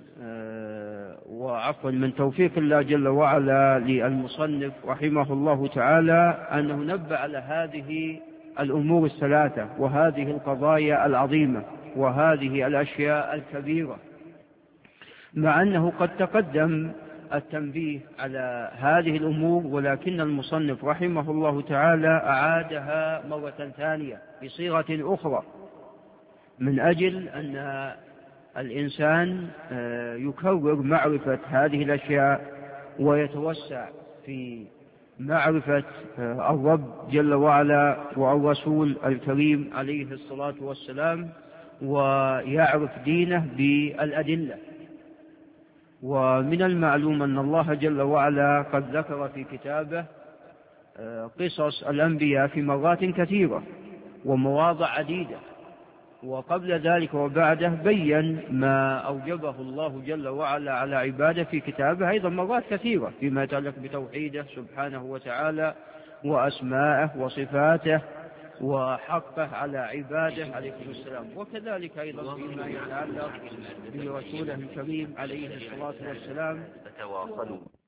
من توفيق الله جل وعلا للمصنف رحمه الله تعالى أنه نبه على هذه الأمور الثلاثة وهذه القضايا العظيمة وهذه الأشياء الكبيرة، مع أنه قد تقدم التنبيه على هذه الأمور، ولكن المصنف رحمه الله تعالى أعادها مرة ثانية بصيغة أخرى، من أجل أن الإنسان يكرر معرفة هذه الأشياء ويتوسع في معرفة الرب جل وعلا والرسول الكريم عليه الصلاة والسلام، ويعرف دينه بالأدلة. ومن المعلوم أن الله جل وعلا قد ذكر في كتابه قصص الأنبياء في مرات كثيرة ومواضع عديدة، وقبل ذلك وبعده بين ما أوجبه الله جل وعلا على عباده في كتابه أيضا مرات كثيرة فيما يتعلق بتوحيده سبحانه وتعالى وأسمائه وصفاته وحقه على عباده عليه السلام، وكذلك أيضا فيما يتعلق برسوله الكريم عليه الصلاة والسلام.